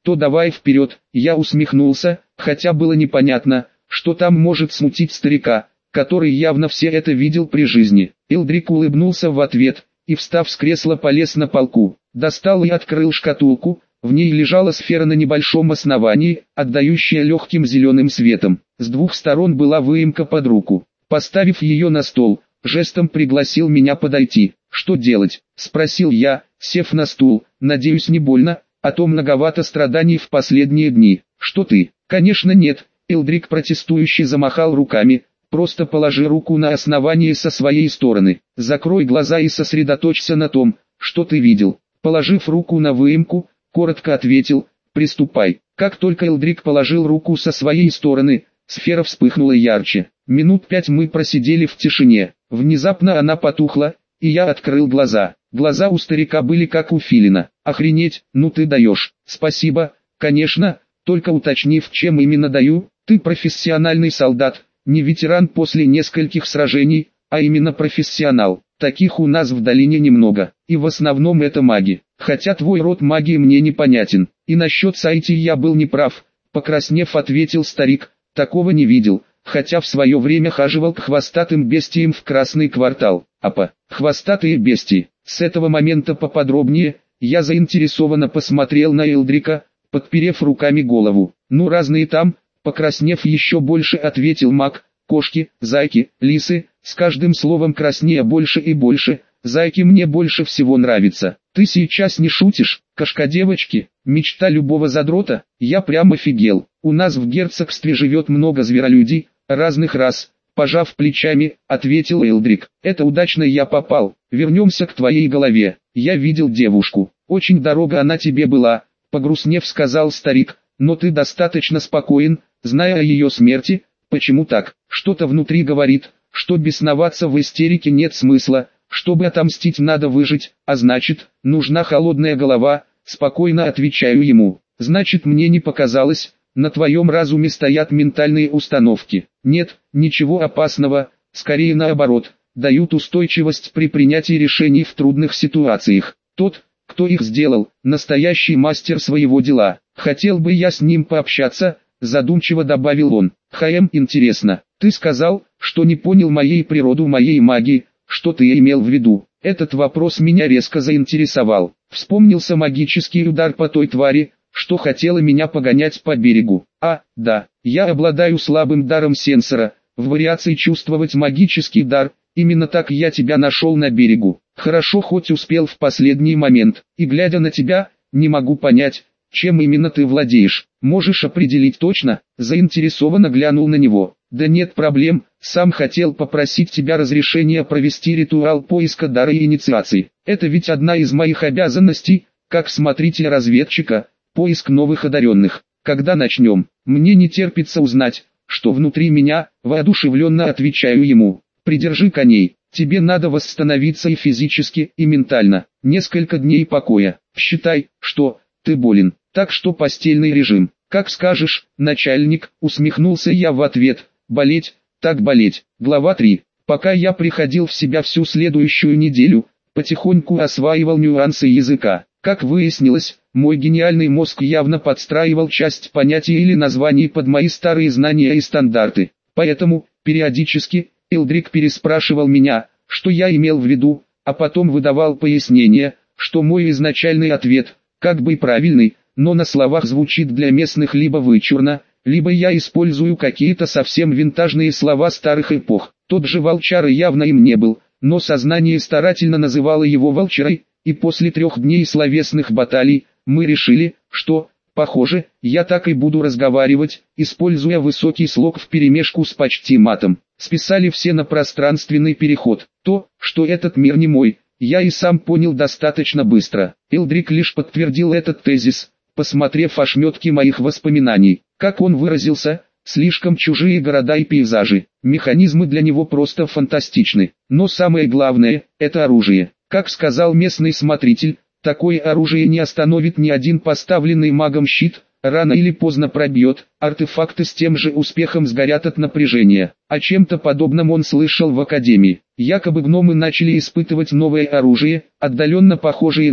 S1: то давай вперед. Я усмехнулся, хотя было непонятно, что там может смутить старика, который явно все это видел при жизни. Элдрик улыбнулся в ответ, и встав с кресла полез на полку, достал и открыл шкатулку. В ней лежала сфера на небольшом основании, отдающая легким зеленым светом. С двух сторон была выемка под руку. Поставив ее на стол, жестом пригласил меня подойти. «Что делать?» – спросил я, сев на стул. «Надеюсь, не больно, а то многовато страданий в последние дни». «Что ты?» «Конечно нет», – Элдрик протестующе замахал руками. «Просто положи руку на основание со своей стороны. Закрой глаза и сосредоточься на том, что ты видел». Положив руку на выемку, коротко ответил: «Приступай». Как только Элдрик положил руку со своей стороны, сфера вспыхнула ярче. Минут 5 мы просидели в тишине. Внезапно она потухла, и я открыл глаза. Глаза у старика были как у филина. «Охренеть, ну ты даешь». «Спасибо, конечно, только уточнив, чем именно даю». «Ты профессиональный солдат, не ветеран после нескольких сражений, а именно профессионал. Таких у нас в долине немного, и в основном это маги. Хотя твой род магии мне непонятен. И насчет Сайти я был неправ», покраснев ответил старик. «Такого не видел, хотя в свое время хаживал к хвостатым бестиям в Красный квартал». «Апа, хвостатые бестии». С этого момента поподробнее. Я заинтересованно посмотрел на Элдрика, подперев руками голову. «Ну разные там», покраснев еще больше ответил маг. «Кошки, зайки, лисы». С каждым словом краснея больше и больше. «Зайки мне больше всего нравятся». «Ты сейчас не шутишь?» «Кошка-девочки, мечта любого задрота». Я прям офигел. «У нас в герцогстве живет много зверолюдей, разных рас». Пожав плечами, ответил Элдрик. «Это удачно я попал. Вернемся к твоей голове. Я видел девушку. Очень дорога она тебе была», погрустнев сказал старик. «Но ты достаточно спокоен, зная о ее смерти». «Почему так?» «Что-то внутри говорит, что бесноваться в истерике нет смысла. Чтобы отомстить, надо выжить, а значит, нужна холодная голова», спокойно отвечаю ему. «Значит, мне не показалось, на твоем разуме стоят ментальные установки». «Нет, ничего опасного, скорее наоборот, дают устойчивость при принятии решений в трудных ситуациях. Тот, кто их сделал, настоящий мастер своего дела. Хотел бы я с ним пообщаться», задумчиво добавил он. Интересно, ты сказал, что не понял природу моей магии. Что ты имел в виду?» Этот вопрос меня резко заинтересовал. Вспомнился магический удар по той твари, что хотела меня погонять по берегу. Да, я обладаю слабым даром сенсора, в вариации чувствовать магический дар. Именно так я тебя нашел на берегу. Хорошо, хоть успел в последний момент. И глядя на тебя, не могу понять, чем именно ты владеешь. Можешь определить точно?» Заинтересованно глянул на него. «Да нет проблем, сам хотел попросить тебя разрешения провести ритуал поиска дара и инициации. Это ведь одна из моих обязанностей, как смотрителя-разведчика, поиск новых одаренных. Когда начнем? Мне не терпится узнать, что внутри меня», воодушевленно отвечаю ему. «Придержи коней, тебе надо восстановиться и физически, и ментально. Несколько дней покоя. Считай, что ты болен, так что постельный режим». «Как скажешь, начальник», усмехнулся я в ответ. «Болеть, так болеть». Глава 3. Пока я приходил в себя всю следующую неделю, потихоньку осваивал нюансы языка. Как выяснилось, мой гениальный мозг явно подстраивал часть понятий или названий под мои старые знания и стандарты. Поэтому, периодически, Элдрик переспрашивал меня, что я имел в виду, а потом выдавал пояснение, что мой изначальный ответ, как бы правильный, но на словах звучит для местных либо вычурно, либо я использую какие-то совсем винтажные слова старых эпох. Тот же волчара явно им не был, но сознание старательно называло его волчарой, и после 3 дней словесных баталий, мы решили, что, похоже, я так и буду разговаривать, используя высокий слог вперемешку с почти матом. Списали все на пространственный переход. То, что этот мир не мой, я и сам понял достаточно быстро. Элдрик лишь подтвердил этот тезис, посмотрев ошметки моих воспоминаний. Как он выразился, слишком чужие города и пейзажи. Механизмы для него просто фантастичны. Но самое главное, это оружие. Как сказал местный смотритель, такое оружие не остановит ни один поставленный магом щит, рано или поздно пробьет, артефакты с тем же успехом сгорят от напряжения. О чем-то подобном он слышал в академии. Якобы гномы начали испытывать новое оружие, отдаленно похожее на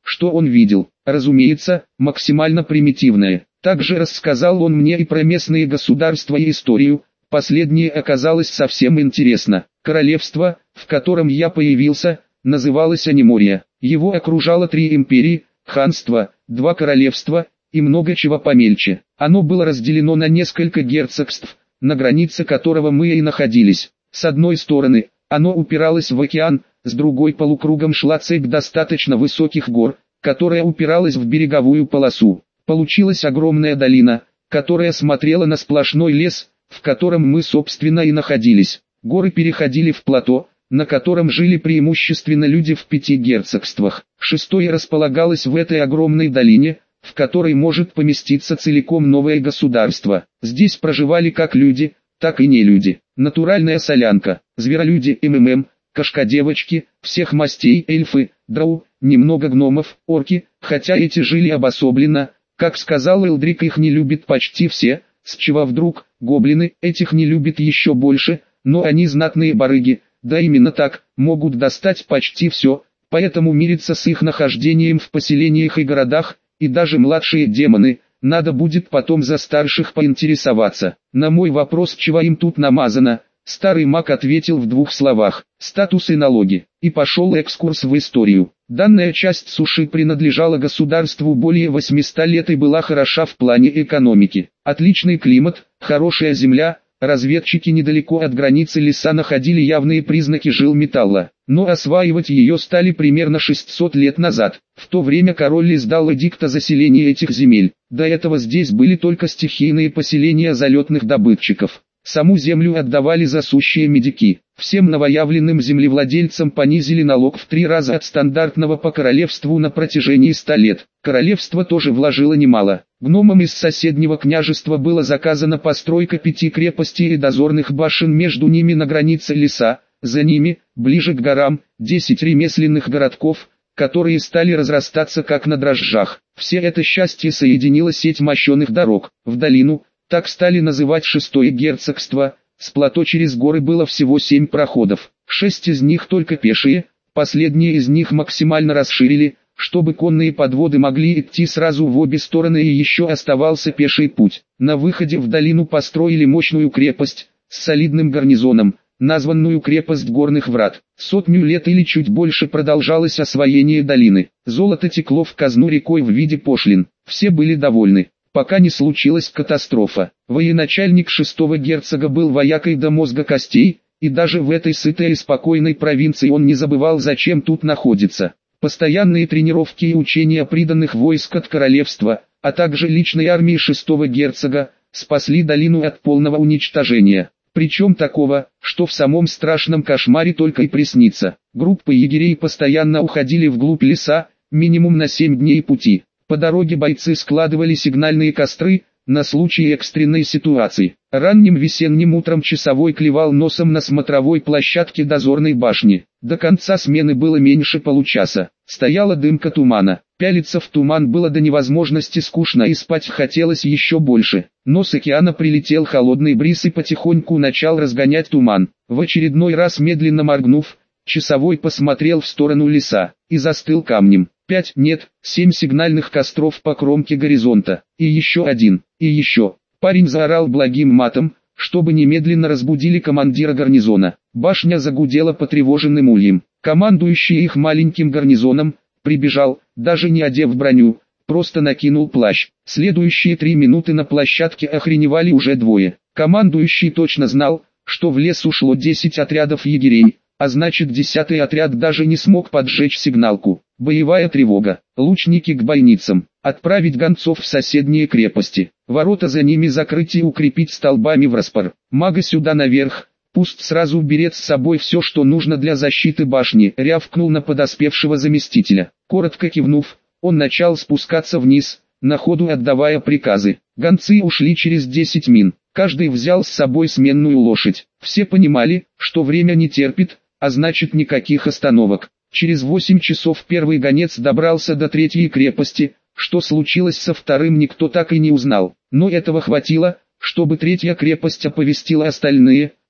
S1: что он видел. Разумеется, максимально примитивное. Также рассказал он мне и про местные государства и историю. Последнее оказалось совсем интересно. Королевство, в котором я появился, называлось Анимория. Его окружало 3 империи, ханства, 2 королевства и много чего помельче. Оно было разделено на несколько герцогств, на границе которого мы и находились. С одной стороны, оно упиралось в океан, с другой полукругом шла цепь достаточно высоких гор, которая упиралась в береговую полосу. Получилась огромная долина, которая смотрела на сплошной лес, в котором мы собственно и находились. Горы переходили в плато, на котором жили преимущественно люди в 5 герцогствах. 6-е располагалось в этой огромной долине, в которой может поместиться целиком новое государство. Здесь проживали как люди, так и не люди. Натуральная солянка, зверолюди, кошкодевочки, всех мастей, эльфы, дроу, немного гномов, орки, хотя эти жили обособленно, как сказал Элдрик, их не любит почти все, с чего вдруг, гоблины, этих не любит еще больше, но они знатные барыги, да именно так, могут достать почти все, поэтому мириться с их нахождением в поселениях и городах, и даже младшие демоны, надо будет потом за старших поинтересоваться. На мой вопрос, чего им тут намазано, старый маг ответил в 2 словах: статус и налоги, и пошел экскурс в историю. Данная часть суши принадлежала государству более 800 лет и была хороша в плане экономики. Отличный климат, хорошая земля, разведчики недалеко от границы леса находили явные признаки жилметалла, но осваивать ее стали примерно 600 лет назад. В то время король издал эдикт о заселении этих земель. До этого здесь были только стихийные поселения залетных добытчиков. Саму землю отдавали за сущие медики. Всем новоявленным землевладельцам понизили налог в 3 раза от стандартного по королевству на протяжении 100 лет. Королевство тоже вложило немало. Гномам из соседнего княжества было заказана постройка 5 крепостей и дозорных башен, между ними на границе леса, за ними, ближе к горам, 10 ремесленных городков, которые стали разрастаться как на дрожжах. Все это счастье соединила сеть мощеных дорог. В долину, так стали называть 6-е герцогство, с плато через горы было всего 7 проходов, 6 из них только пешие, последние из них максимально расширили, чтобы конные подводы могли идти сразу в обе стороны, и еще оставался пеший путь. На выходе в долину построили мощную крепость, с солидным гарнизоном, названную крепость Горных Врат. 100 лет или чуть больше продолжалось освоение долины. Золото текло в казну рекой в виде пошлин. Все были довольны, пока не случилась катастрофа. Военачальник 6-го герцога был воякой до мозга костей, и даже в этой сытой и спокойной провинции он не забывал, зачем тут находится. Постоянные тренировки и учения приданных войск от королевства, а также личной армии 6-го герцога, спасли долину от полного уничтожения. Причем такого, что в самом страшном кошмаре только и приснится. Группы егерей постоянно уходили вглубь леса, минимум на 7 дней пути. По дороге бойцы складывали сигнальные костры, на случай экстренной ситуации. Ранним весенним утром часовой клевал носом на смотровой площадке дозорной башни. До конца смены было меньше получаса. Стояла дымка тумана. Пялиться в туман было до невозможности скучно, и спать хотелось еще больше. Но с океана прилетел холодный бриз и потихоньку начал разгонять туман. В очередной раз медленно моргнув, часовой посмотрел в сторону леса и застыл камнем. 5, нет, 7 сигнальных костров по кромке горизонта. И еще один, и еще. Парень заорал благим матом, чтобы немедленно разбудили командира гарнизона. Башня загудела потревоженным ульем. Командующий их маленьким гарнизоном прибежал, даже не одев броню, просто накинул плащ. Следующие 3 минуты на площадке охреневали уже 2. Командующий точно знал, что в лес ушло 10 отрядов егерей, а значит 10-й отряд даже не смог поджечь сигналку. Боевая тревога. Лучники к бойницам. Отправить гонцов в соседние крепости. Ворота за ними закрыть и укрепить столбами враспор. Мага сюда наверх. Пусть сразу берет с собой все, что нужно для защиты башни. Рявкнул на подоспевшего заместителя. Коротко кивнув, он начал спускаться вниз, на ходу отдавая приказы. Гонцы ушли через 10 мин. Каждый взял с собой сменную лошадь. Все понимали, что время не терпит, а значит никаких остановок. Через 8 часов первый гонец добрался до 3-й крепости. Что случилось со 2-м, никто так и не узнал. Но этого хватило, чтобы 3-я крепость оповестила остальные,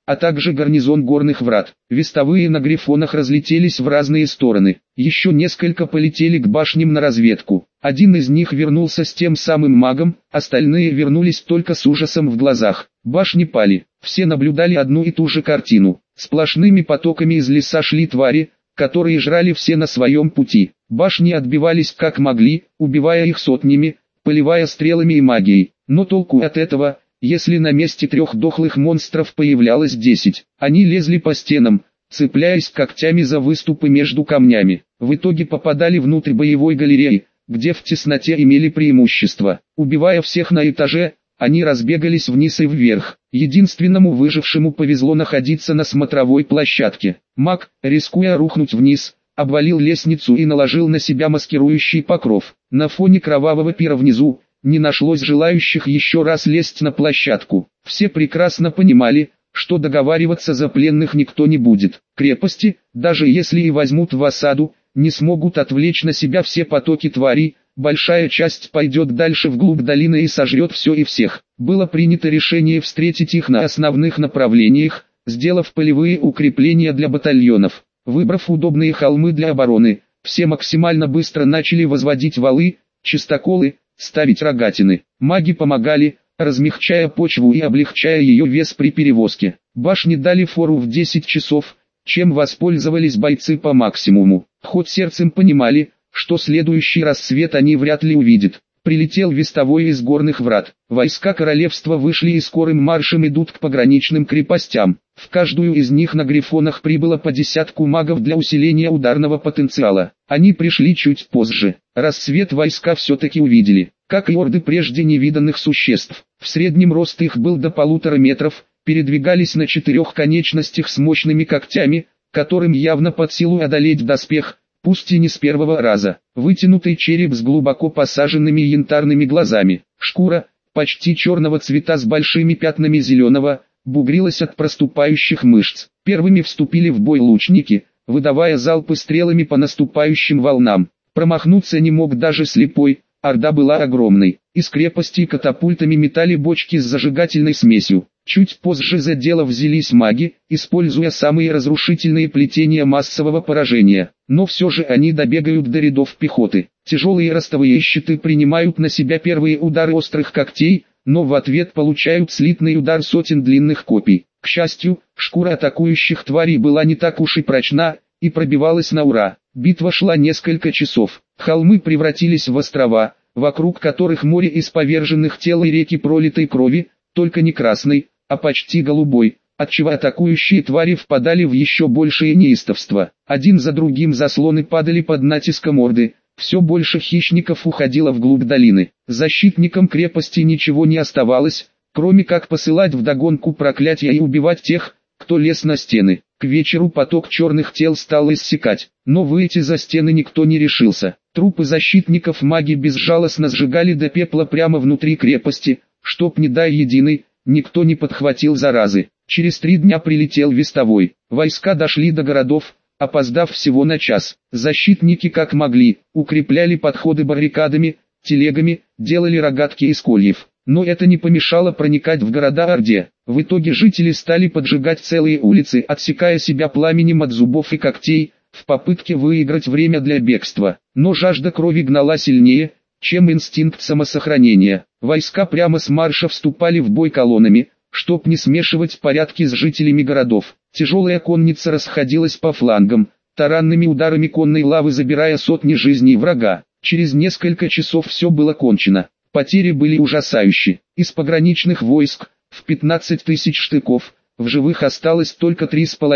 S1: а также гарнизон горных врат. Вестовые на грифонах разлетелись в разные стороны. Еще несколько полетели к башням на разведку. Один из них вернулся с тем самым магом, остальные вернулись только с ужасом в глазах. Башни пали. Все наблюдали одну и ту же картину. Сплошными потоками из леса шли твари, которые жрали все на своем пути. Башни отбивались как могли, убивая их сотнями, поливая стрелами и магией. Но толку от этого, если на месте 3 дохлых монстров появлялось 10. Они лезли по стенам, цепляясь когтями за выступы между камнями. В итоге попадали внутрь боевой галереи, где в тесноте имели преимущество. Убивая всех на этаже, они разбегались вниз и вверх. Единственному выжившему повезло находиться на смотровой площадке. Маг, рискуя рухнуть вниз, обвалил лестницу и наложил на себя маскирующий покров. На фоне кровавого пира внизу, не нашлось желающих еще раз лезть на площадку. Все прекрасно понимали, что договариваться за пленных никто не будет. Крепости, даже если и возьмут в осаду, не смогут отвлечь на себя все потоки тварей. Большая часть пойдет дальше вглубь долины и сожрет все и всех. Было принято решение встретить их на основных направлениях, сделав полевые укрепления для батальонов. Выбрав удобные холмы для обороны, все максимально быстро начали возводить валы, чистоколы, ставить рогатины. Маги помогали, размягчая почву и облегчая ее вес при перевозке. Башни дали фору в 10 часов, чем воспользовались бойцы по максимуму. Хоть сердцем понимали, что следующий рассвет они вряд ли увидят. Прилетел вестовой из горных врат. Войска королевства вышли и скорым маршем идут к пограничным крепостям. В каждую из них на грифонах прибыло по 10 магов для усиления ударного потенциала. Они пришли чуть позже. Рассвет войска все-таки увидели, как и орды прежде невиданных существ. В среднем рост их был до 1,5 метров, передвигались на 4 конечностях с мощными когтями, которым явно под силу одолеть доспех, пусть и не с первого раза. Вытянутый череп с глубоко посаженными янтарными глазами. Шкура, почти черного цвета с большими пятнами зеленого, бугрилась от проступающих мышц. Первыми вступили в бой лучники, выдавая залпы стрелами по наступающим волнам. Промахнуться не мог даже слепой, орда была огромной. Из крепости катапультами метали бочки с зажигательной смесью. Чуть позже за дело взялись маги, используя самые разрушительные плетения массового поражения. Но все же они добегают до рядов пехоты. Тяжелые ростовые щиты принимают на себя первые удары острых когтей, но в ответ получают слитный удар сотен длинных копий. К счастью, шкура атакующих тварей была не так уж и прочна, и пробивалась на ура. Битва шла несколько часов. Холмы превратились в острова, вокруг которых море из поверженных тел и реки пролитой крови, только не красной, а почти голубой, отчего атакующие твари впадали в еще большее неистовство. Один за другим заслоны падали под натиском орды, все больше хищников уходило вглубь долины. Защитникам крепости ничего не оставалось, кроме как посылать вдогонку проклятия и убивать тех, кто лез на стены. К вечеру поток черных тел стал иссякать, но выйти за стены никто не решился. Трупы защитников маги безжалостно сжигали до пепла прямо внутри крепости, чтоб не дай единый, никто не подхватил заразы. Через 3 дня прилетел вестовой. Войска дошли до городов, опоздав всего на час. Защитники как могли, укрепляли подходы баррикадами, телегами, делали рогатки из кольев. Но это не помешало проникать в города орде. В итоге жители стали поджигать целые улицы, отсекая себя пламенем от зубов и когтей, в попытке выиграть время для бегства. Но жажда крови гнала сильнее, чем инстинкт самосохранения. Войска прямо с марша вступали в бой колоннами, чтоб не смешивать порядки с жителями городов. Тяжелая конница расходилась по флангам, таранными ударами конной лавы забирая сотни жизней врага. Через несколько часов все было кончено. Потери были ужасающие. Из пограничных войск, в 15 тысяч штыков, в живых осталось только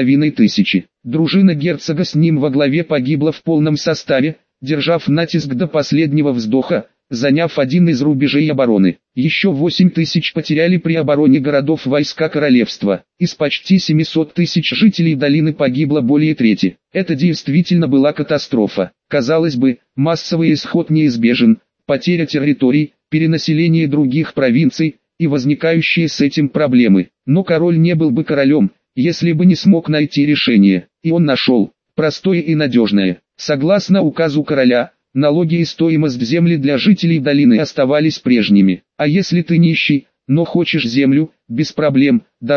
S1: 3500. Дружина герцога с ним во главе погибла в полном составе, держав натиск до последнего вздоха, заняв один из рубежей обороны. Еще 8000 потеряли при обороне городов войска королевства. Из почти 700 тысяч жителей долины погибло более трети. Это действительно была катастрофа. Казалось бы, массовый исход неизбежен, потеря территорий, перенаселение других провинций и возникающие с этим проблемы. Но король не был бы королем, если бы не смог найти решение. И он нашел, простое и надежное. Согласно указу короля, налоги и стоимость земли для жителей долины оставались прежними. А если ты нищий, но хочешь землю, без проблем, дорогой,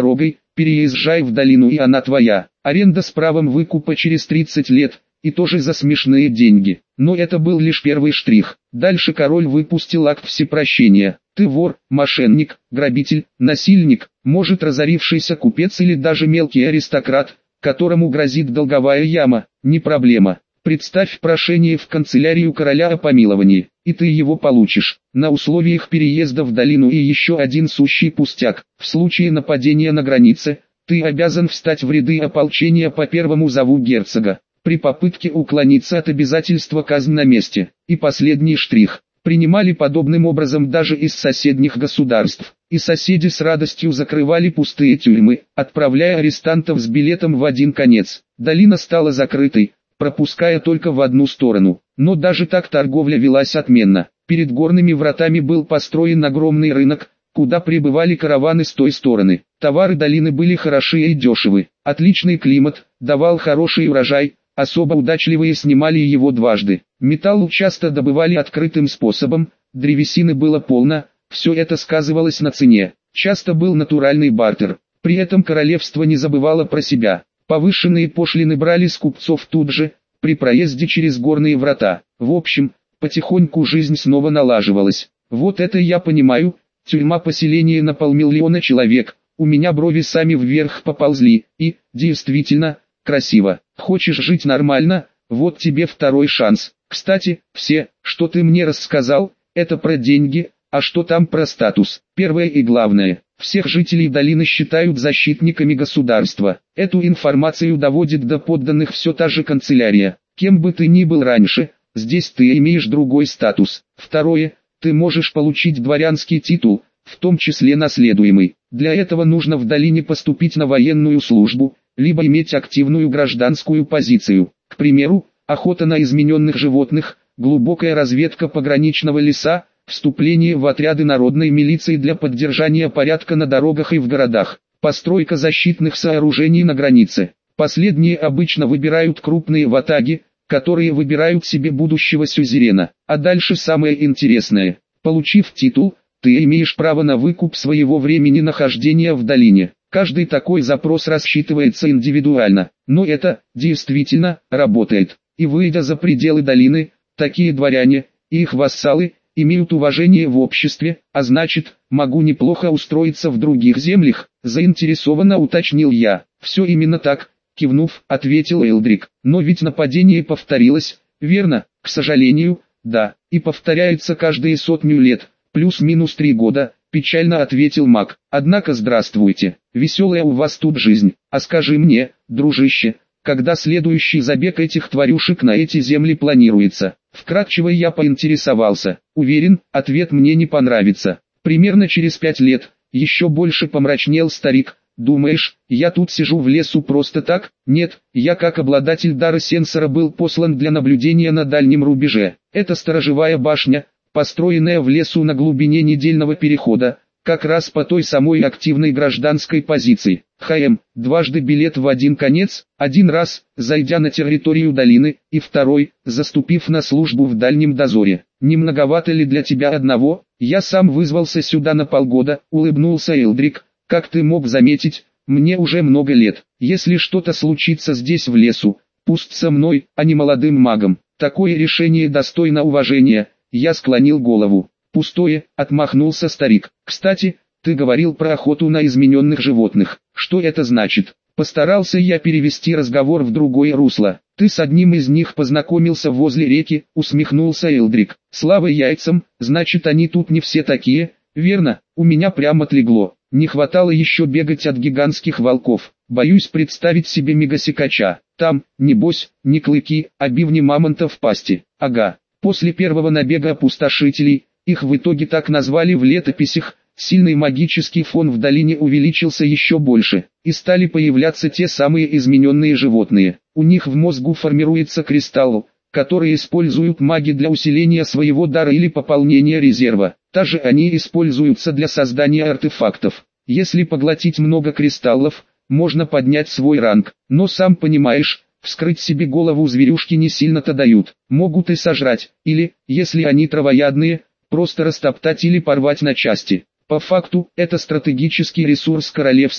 S1: переезжай в долину и она твоя. Аренда с правом выкупа через 30 лет, и тоже за смешные деньги. Но это был лишь первый штрих. Дальше король выпустил акт всепрощения. Ты вор, мошенник, грабитель, насильник, может разорившийся купец или даже мелкий аристократ, которому грозит долговая яма, не проблема. Представь прошение в канцелярию короля о помиловании, и ты его получишь, на условиях переезда в долину. И еще один сущий пустяк: в случае нападения на границе, ты обязан встать в ряды ополчения по первому зову герцога. При попытке уклониться от обязательства казнь на месте. И последний штрих: принимали подобным образом даже из соседних государств, и соседи с радостью закрывали пустые тюрьмы, отправляя арестантов с билетом в один конец. Долина стала закрытой, пропуская только в одну сторону. Но даже так торговля велась отменно. Перед горными вратами был построен огромный рынок, куда прибывали караваны с той стороны. Товары долины были хороши и дешевы. Отличный климат давал хороший урожай, особо удачливые снимали его дважды. Металл часто добывали открытым способом, древесины было полно, все это сказывалось на цене. Часто был натуральный бартер. При этом королевство не забывало про себя. Повышенные пошлины брали с купцов тут же, при проезде через горные врата. В общем, потихоньку жизнь снова налаживалась. Вот это я понимаю, тюрьма, поселение на 500 000 человек, у меня брови сами вверх поползли, и, действительно, красиво. Хочешь жить нормально, вот тебе второй шанс. Кстати, все, что ты мне рассказал, это про деньги, а что там про статус? Первое и главное, всех жителей долины считают защитниками государства. Эту информацию доводит до подданных все та же канцелярия. Кем бы ты ни был раньше, здесь ты имеешь другой статус. Второе, ты можешь получить дворянский титул, в том числе наследуемый. Для этого нужно в долине поступить на военную службу, либо иметь активную гражданскую позицию. К примеру, охота на измененных животных, глубокая разведка пограничного леса, вступление в отряды народной милиции для поддержания порядка на дорогах и в городах, постройка защитных сооружений на границе. Последние обычно выбирают крупные ватаги, которые выбирают себе будущего сюзерена. А дальше самое интересное. Получив титул, ты имеешь право на выкуп своего времени нахождения в долине. Каждый такой запрос рассчитывается индивидуально, но это, действительно, работает. И выйдя за пределы долины, такие дворяне, и их вассалы, имеют уважение в обществе, а значит, могу неплохо устроиться в других землях, заинтересованно уточнил я. Все именно так, кивнув, ответил Элдрик. Но ведь нападение повторилось, верно? К сожалению, да, и повторяется каждые 100 лет, плюс-минус 3 года, печально ответил маг. Однако здравствуйте, веселая у вас тут жизнь, а скажи мне, дружище, когда следующий забег этих тварюшек на эти земли планируется? Вкратчиво я поинтересовался. Уверен, ответ мне не понравится. Примерно через 5 лет, еще больше помрачнел старик. Думаешь, я тут сижу в лесу просто так? Нет, я как обладатель дара сенсора был послан для наблюдения на дальнем рубеже. Это сторожевая башня, построенная в лесу на глубине недельного перехода, как раз по той самой активной гражданской позиции. Дважды билет в один конец, один раз, зайдя на территорию долины, и второй, заступив на службу в дальнем дозоре. Не многовато ли для тебя одного? Я сам вызвался сюда на полгода, улыбнулся Элдрик. Как ты мог заметить, мне уже много лет. Если что-то случится здесь в лесу, пусть со мной, а не молодым магом. Такое решение достойно уважения. Я склонил голову. Пустое, отмахнулся старик. Кстати, ты говорил про охоту на измененных животных. Что это значит? Постарался я перевести разговор в другое русло. Ты с одним из них познакомился возле реки, усмехнулся Элдрик. Слава яйцам, значит они тут не все такие, верно? У меня прямо отлегло. Не хватало еще бегать от гигантских волков. Боюсь представить себе мегасекача. Там, небось, не клыки, а бивни мамонта в пасти. Ага. После первого набега опустошителей, их в итоге так назвали в летописях, сильный магический фон в долине увеличился еще больше, и стали появляться те самые измененные животные. У них в мозгу формируется кристалл, который используют маги для усиления своего дара или пополнения резерва. Также они используются для создания артефактов. Если поглотить много кристаллов, можно поднять свой ранг, но сам понимаешь, вскрыть себе голову зверюшки не сильно-то дают. Могут и сожрать, или, если они травоядные, просто растоптать или порвать на части. По факту, это стратегический ресурс королевства,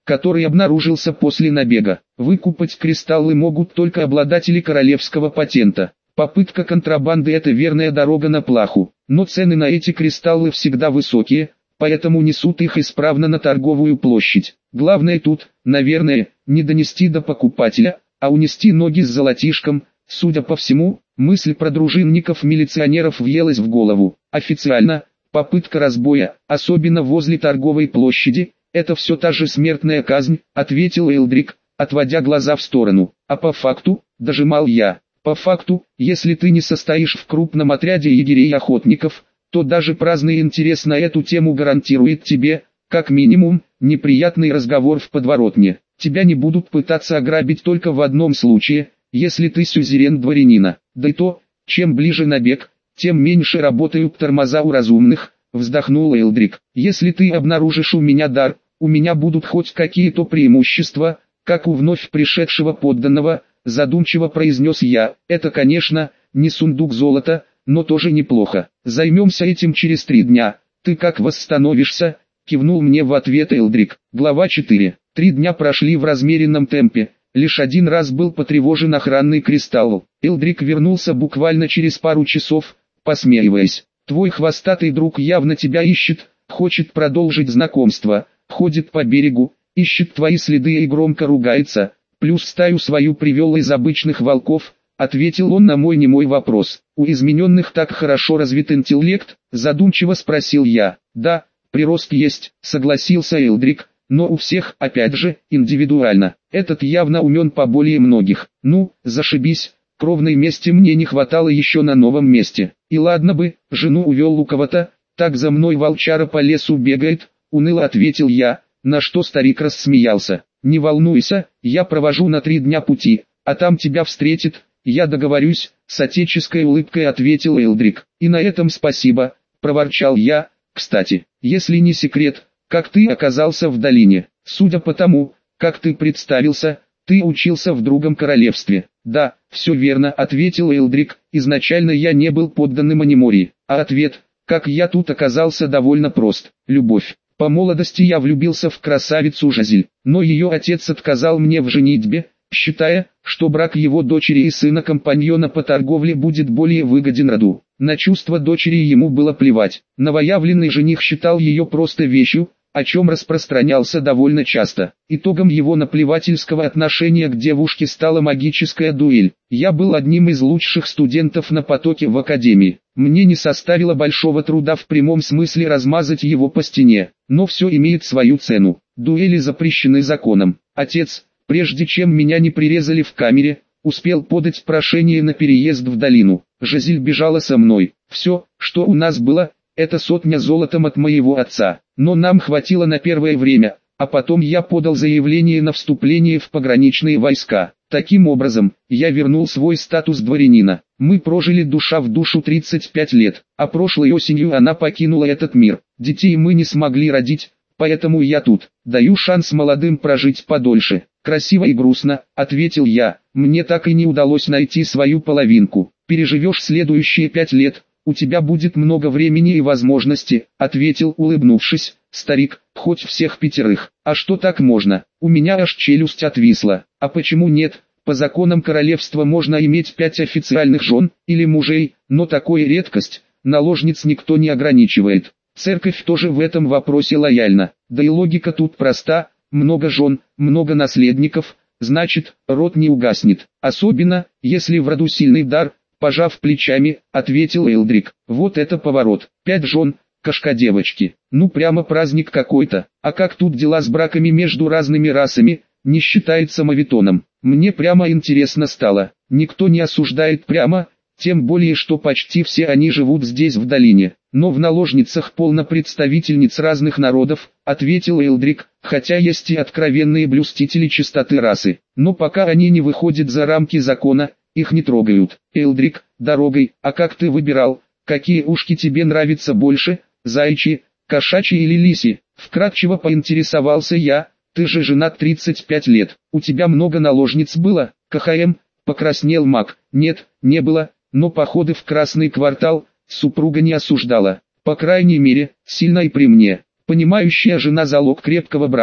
S1: который обнаружился после набега. Выкупать кристаллы могут только обладатели королевского патента. Попытка контрабанды – это верная дорога на плаху, но цены на эти кристаллы всегда высокие, поэтому несут их исправно на торговую площадь. Главное тут, наверное, не донести до покупателя, а унести ноги с золотишком. Судя по всему, мысль про дружинников-милиционеров въелась в голову. Официально, попытка разбоя, особенно возле торговой площади, это все та же смертная казнь, ответил Элдрик, отводя глаза в сторону. А по факту, дожимал я. По факту, если ты не состоишь в крупном отряде егерей и охотников, то даже праздный интерес на эту тему гарантирует тебе, как минимум, неприятный разговор в подворотне. Тебя не будут пытаться ограбить только в одном случае, если ты сюзерен дворянина. Да и то, чем ближе набег, тем меньше работают тормоза у разумных, вздохнул Элдрик. Если ты обнаружишь у меня дар, у меня будут хоть какие-то преимущества, как у вновь пришедшего подданного, задумчиво произнес я. Это, конечно, не сундук золота, но тоже неплохо. Займемся этим через 3 дня. Ты как восстановишься? Кивнул мне в ответ Элдрик. Глава 4. 3 дня прошли в размеренном темпе. Лишь один раз был потревожен охранный кристалл. Элдрик вернулся буквально через пару часов, посмеиваясь. Твой хвостатый друг явно тебя ищет, хочет продолжить знакомство, ходит по берегу, ищет твои следы и громко ругается, плюс стаю свою привел из обычных волков, ответил он на мой немой вопрос. У измененных так хорошо развит интеллект, задумчиво спросил я. Да, прирост есть, согласился Элдрик, но у всех, опять же, индивидуально. Этот явно умен поболее многих. Ну, зашибись, кровной мести мне не хватало еще на новом месте. И ладно бы, жену увел у кого-то, так за мной волчара по лесу бегает, уныло ответил я, на что старик рассмеялся. Не волнуйся, я провожу на 3 дня пути, а там тебя встретит, я договорюсь, с отеческой улыбкой ответил Элдрик. И на этом спасибо, проворчал я. Кстати, если не секрет, как ты оказался в долине? Судя по тому, как ты представился, ты учился в другом королевстве. Да, все верно, ответил Элдрик. Изначально я не был подданным Анимории. А ответ, как я тут оказался, довольно прост. Любовь. По молодости я влюбился в красавицу Жазиль, но ее отец отказал мне в женитьбе, считая, что брак его дочери и сына-компаньона по торговле будет более выгоден роду. На чувства дочери ему было плевать. Новоявленный жених считал ее просто вещью, о чем распространялся довольно часто. Итогом его наплевательского отношения к девушке стала магическая дуэль. Я был одним из лучших студентов на потоке в академии. Мне не составило большого труда в прямом смысле размазать его по стене, но все имеет свою цену. Дуэли запрещены законом. Отец, прежде чем меня не прирезали в камере, успел подать прошение на переезд в долину. Жазиль бежала со мной. Все, что у нас было, это 100 золотом от моего отца. Но нам хватило на первое время, а потом я подал заявление на вступление в пограничные войска. Таким образом, я вернул свой статус дворянина. Мы прожили душа в душу 35 лет, а прошлой осенью она покинула этот мир. Детей мы не смогли родить, поэтому я тут. Даю шанс молодым прожить подольше. Красиво и грустно, ответил я. Мне так и не удалось найти свою половинку. Переживешь следующие 5 лет, у тебя будет много времени и возможности, ответил, улыбнувшись, старик, хоть всех 5. А что так можно? У меня аж челюсть отвисла. А почему нет? По законам королевства можно иметь 5 официальных жен, или мужей, но такое редкость, наложниц никто не ограничивает. Церковь тоже в этом вопросе лояльна. Да и логика тут проста, много жен, много наследников, значит, род не угаснет. Особенно, если в роду сильный дар, пожав плечами, ответил Элдрик. Вот это поворот. 5 жен, кошка-девочки. Ну прямо праздник какой-то. А как тут дела с браками между разными расами, не считается моветоном? Мне прямо интересно стало. Никто не осуждает прямо, тем более что почти все они живут здесь в долине. Но в наложницах полно представительниц разных народов, ответил Элдрик, хотя есть и откровенные блюстители чистоты расы. Но пока они не выходят за рамки закона, их не трогают. Элдрик, дорогой, а как ты выбирал, какие ушки тебе нравятся больше, заячьи, кошачьи или лиси? Вкратчиво поинтересовался я. Ты же женат 35 лет, у тебя много наложниц было? КХМ, покраснел маг. Нет, не было, но походы в Красный квартал супруга не осуждала. По крайней мере, сильно и при мне. Понимающая жена залог крепкого брака,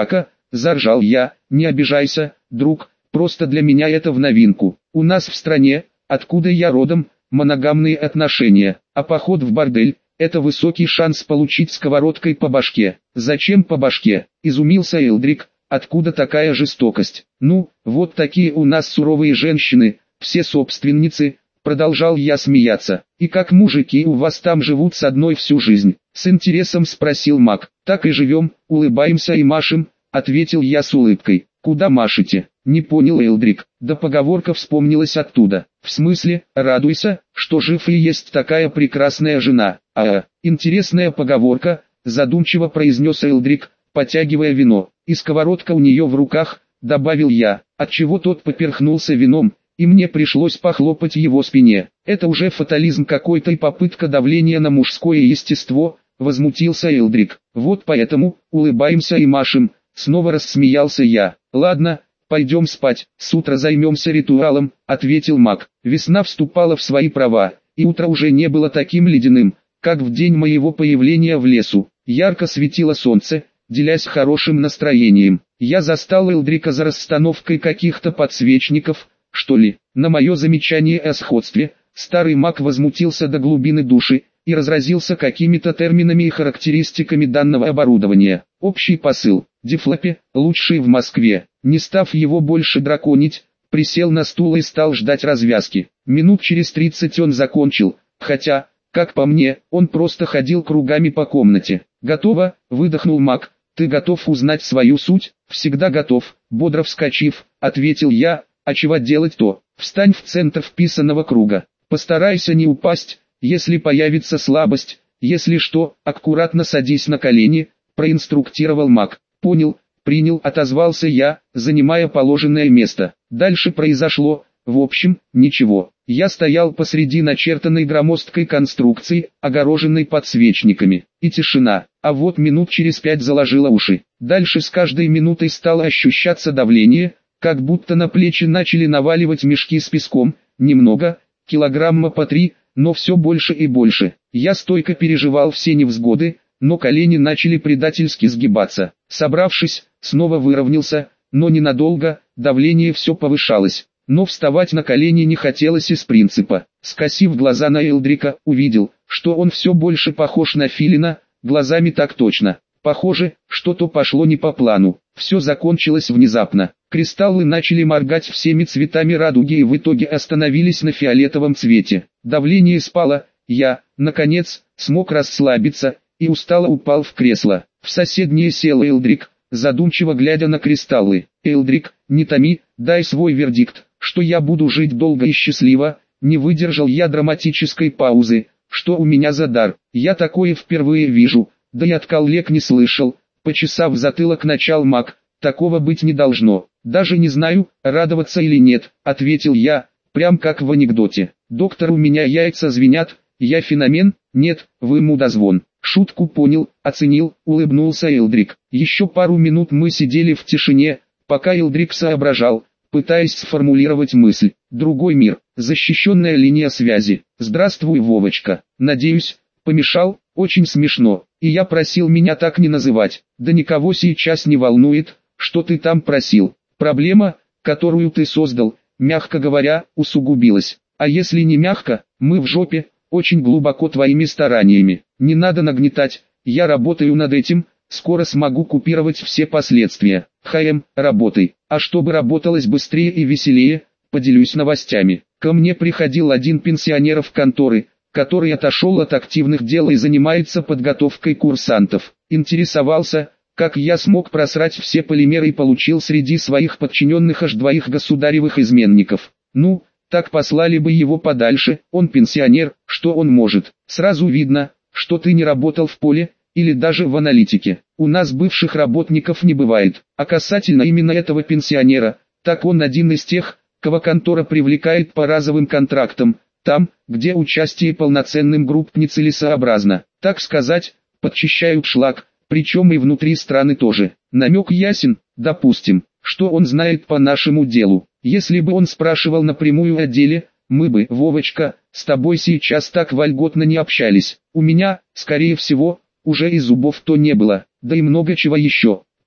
S1: заржал я, не обижайся, друг, просто для меня это в новинку. У нас в стране, откуда я родом, моногамные отношения, а поход в бордель – это высокий шанс получить сковородкой по башке. Зачем по башке? Изумился Элдрик, откуда такая жестокость? Ну, вот такие у нас суровые женщины, все собственницы, продолжал я смеяться. И как мужики у вас там живут с одной всю жизнь? С интересом спросил Мак. Так и живем, улыбаемся и машем, ответил я с улыбкой. Куда машете? Не понял Элдрик. Да поговорка вспомнилась оттуда. В смысле, радуйся, что жив и есть такая прекрасная жена. Интересная поговорка, задумчиво произнес Элдрик, потягивая вино. И сковородка у нее в руках, добавил я, отчего тот поперхнулся вином, и мне пришлось похлопать его спине. Это уже фатализм какой-то и попытка давления на мужское естество, возмутился Элдрик. Вот поэтому, улыбаемся и машем, снова рассмеялся я. Ладно, пойдем спать, с утра займемся ритуалом, ответил Мак. Весна вступала в свои права, и утро уже не было таким ледяным, как в день моего появления в лесу. Ярко светило солнце, делясь хорошим настроением. Я застал Элдрика за расстановкой каких-то подсвечников, что ли. На мое замечание о сходстве, старый Мак возмутился до глубины души и разразился какими-то терминами и характеристиками данного оборудования. Общий посыл: Дефлопе, лучший в Москве. Не став его больше драконить, присел на стул и стал ждать развязки. Минут через 30 он закончил, хотя, как по мне, он просто ходил кругами по комнате. «Готово», — выдохнул Мак. «Ты готов узнать свою суть?» «Всегда готов», — бодро вскочив, ответил я. «А чего делать-то? Встань в центр вписанного круга. Постарайся не упасть, если появится слабость. Если что, аккуратно садись на колени», — проинструктировал Мак. «Понял, принял», — отозвался я, занимая положенное место. Дальше произошло, в общем, ничего. Я стоял посреди начертанной громоздкой конструкции, огороженной подсвечниками. И тишина. А вот минут через 5 заложило уши. Дальше с каждой минутой стало ощущаться давление, как будто на плечи начали наваливать мешки с песком. Немного, килограмма по 3, но все больше и больше. Я стойко переживал все невзгоды, но колени начали предательски сгибаться. Собравшись, снова выровнялся, но ненадолго, давление все повышалось. Но вставать на колени не хотелось из принципа. Скосив глаза на Элдрика, увидел, что он все больше похож на филина, глазами так точно. Похоже, что-то пошло не по плану. Все закончилось внезапно. Кристаллы начали моргать всеми цветами радуги и в итоге остановились на фиолетовом цвете. Давление спало, я, наконец, смог расслабиться и устало упал в кресло. В соседнее сел Элдрик, задумчиво глядя на кристаллы. «Элдрик, не томи, дай свой вердикт, что я буду жить долго и счастливо». Не выдержал я драматической паузы. «Что у меня за дар? Я такое впервые вижу, да и от коллег не слышал». Почесав затылок, начал Мак. «Такого быть не должно. Даже не знаю, радоваться или нет», — ответил я, прям как в анекдоте. «Доктор, у меня яйца звенят, я феномен?» «Нет, вы мудозвон». «Шутку понял, оценил», — улыбнулся Элдрик. Еще пару минут мы сидели в тишине, пока Элдрик соображал, пытаясь сформулировать мысль. «Другой мир, защищенная линия связи. Здравствуй, Вовочка. Надеюсь, помешал?» «Очень смешно, и я просил меня так не называть». «Да никого сейчас не волнует, что ты там просил. Проблема, которую ты создал, мягко говоря, усугубилась. А если не мягко, мы в жопе, очень глубоко твоими стараниями. Не надо нагнетать, я работаю над этим, скоро смогу купировать все последствия». Работай. А чтобы работалось быстрее и веселее, поделюсь новостями. Ко мне приходил один пенсионер в конторы, который отошел от активных дел и занимается подготовкой курсантов. Интересовался, как я смог просрать все полимеры и получил среди своих подчиненных аж 2 государевых изменников. Ну, так послали бы его подальше, он пенсионер, что он может. Сразу видно, что ты не работал в поле, или даже в аналитике. У нас бывших работников не бывает. А касательно именно этого пенсионера, так он один из тех, кого контора привлекает по разовым контрактам, там, где участие полноценным групп нецелесообразно. Так сказать, подчищают шлак, причем и внутри страны тоже. Намек ясен, допустим, что он знает по нашему делу. Если бы он спрашивал напрямую о деле, мы бы, Вовочка, с тобой сейчас так вольготно не общались. У меня, скорее всего, уже и зубов то не было, да и много чего еще.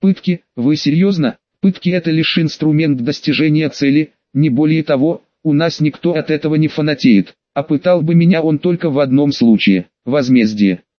S1: Пытки, вы серьезно? Пытки это лишь инструмент достижения цели, не более того, у нас никто от этого не фанатеет. А пытал бы меня он только в одном случае – возмездие.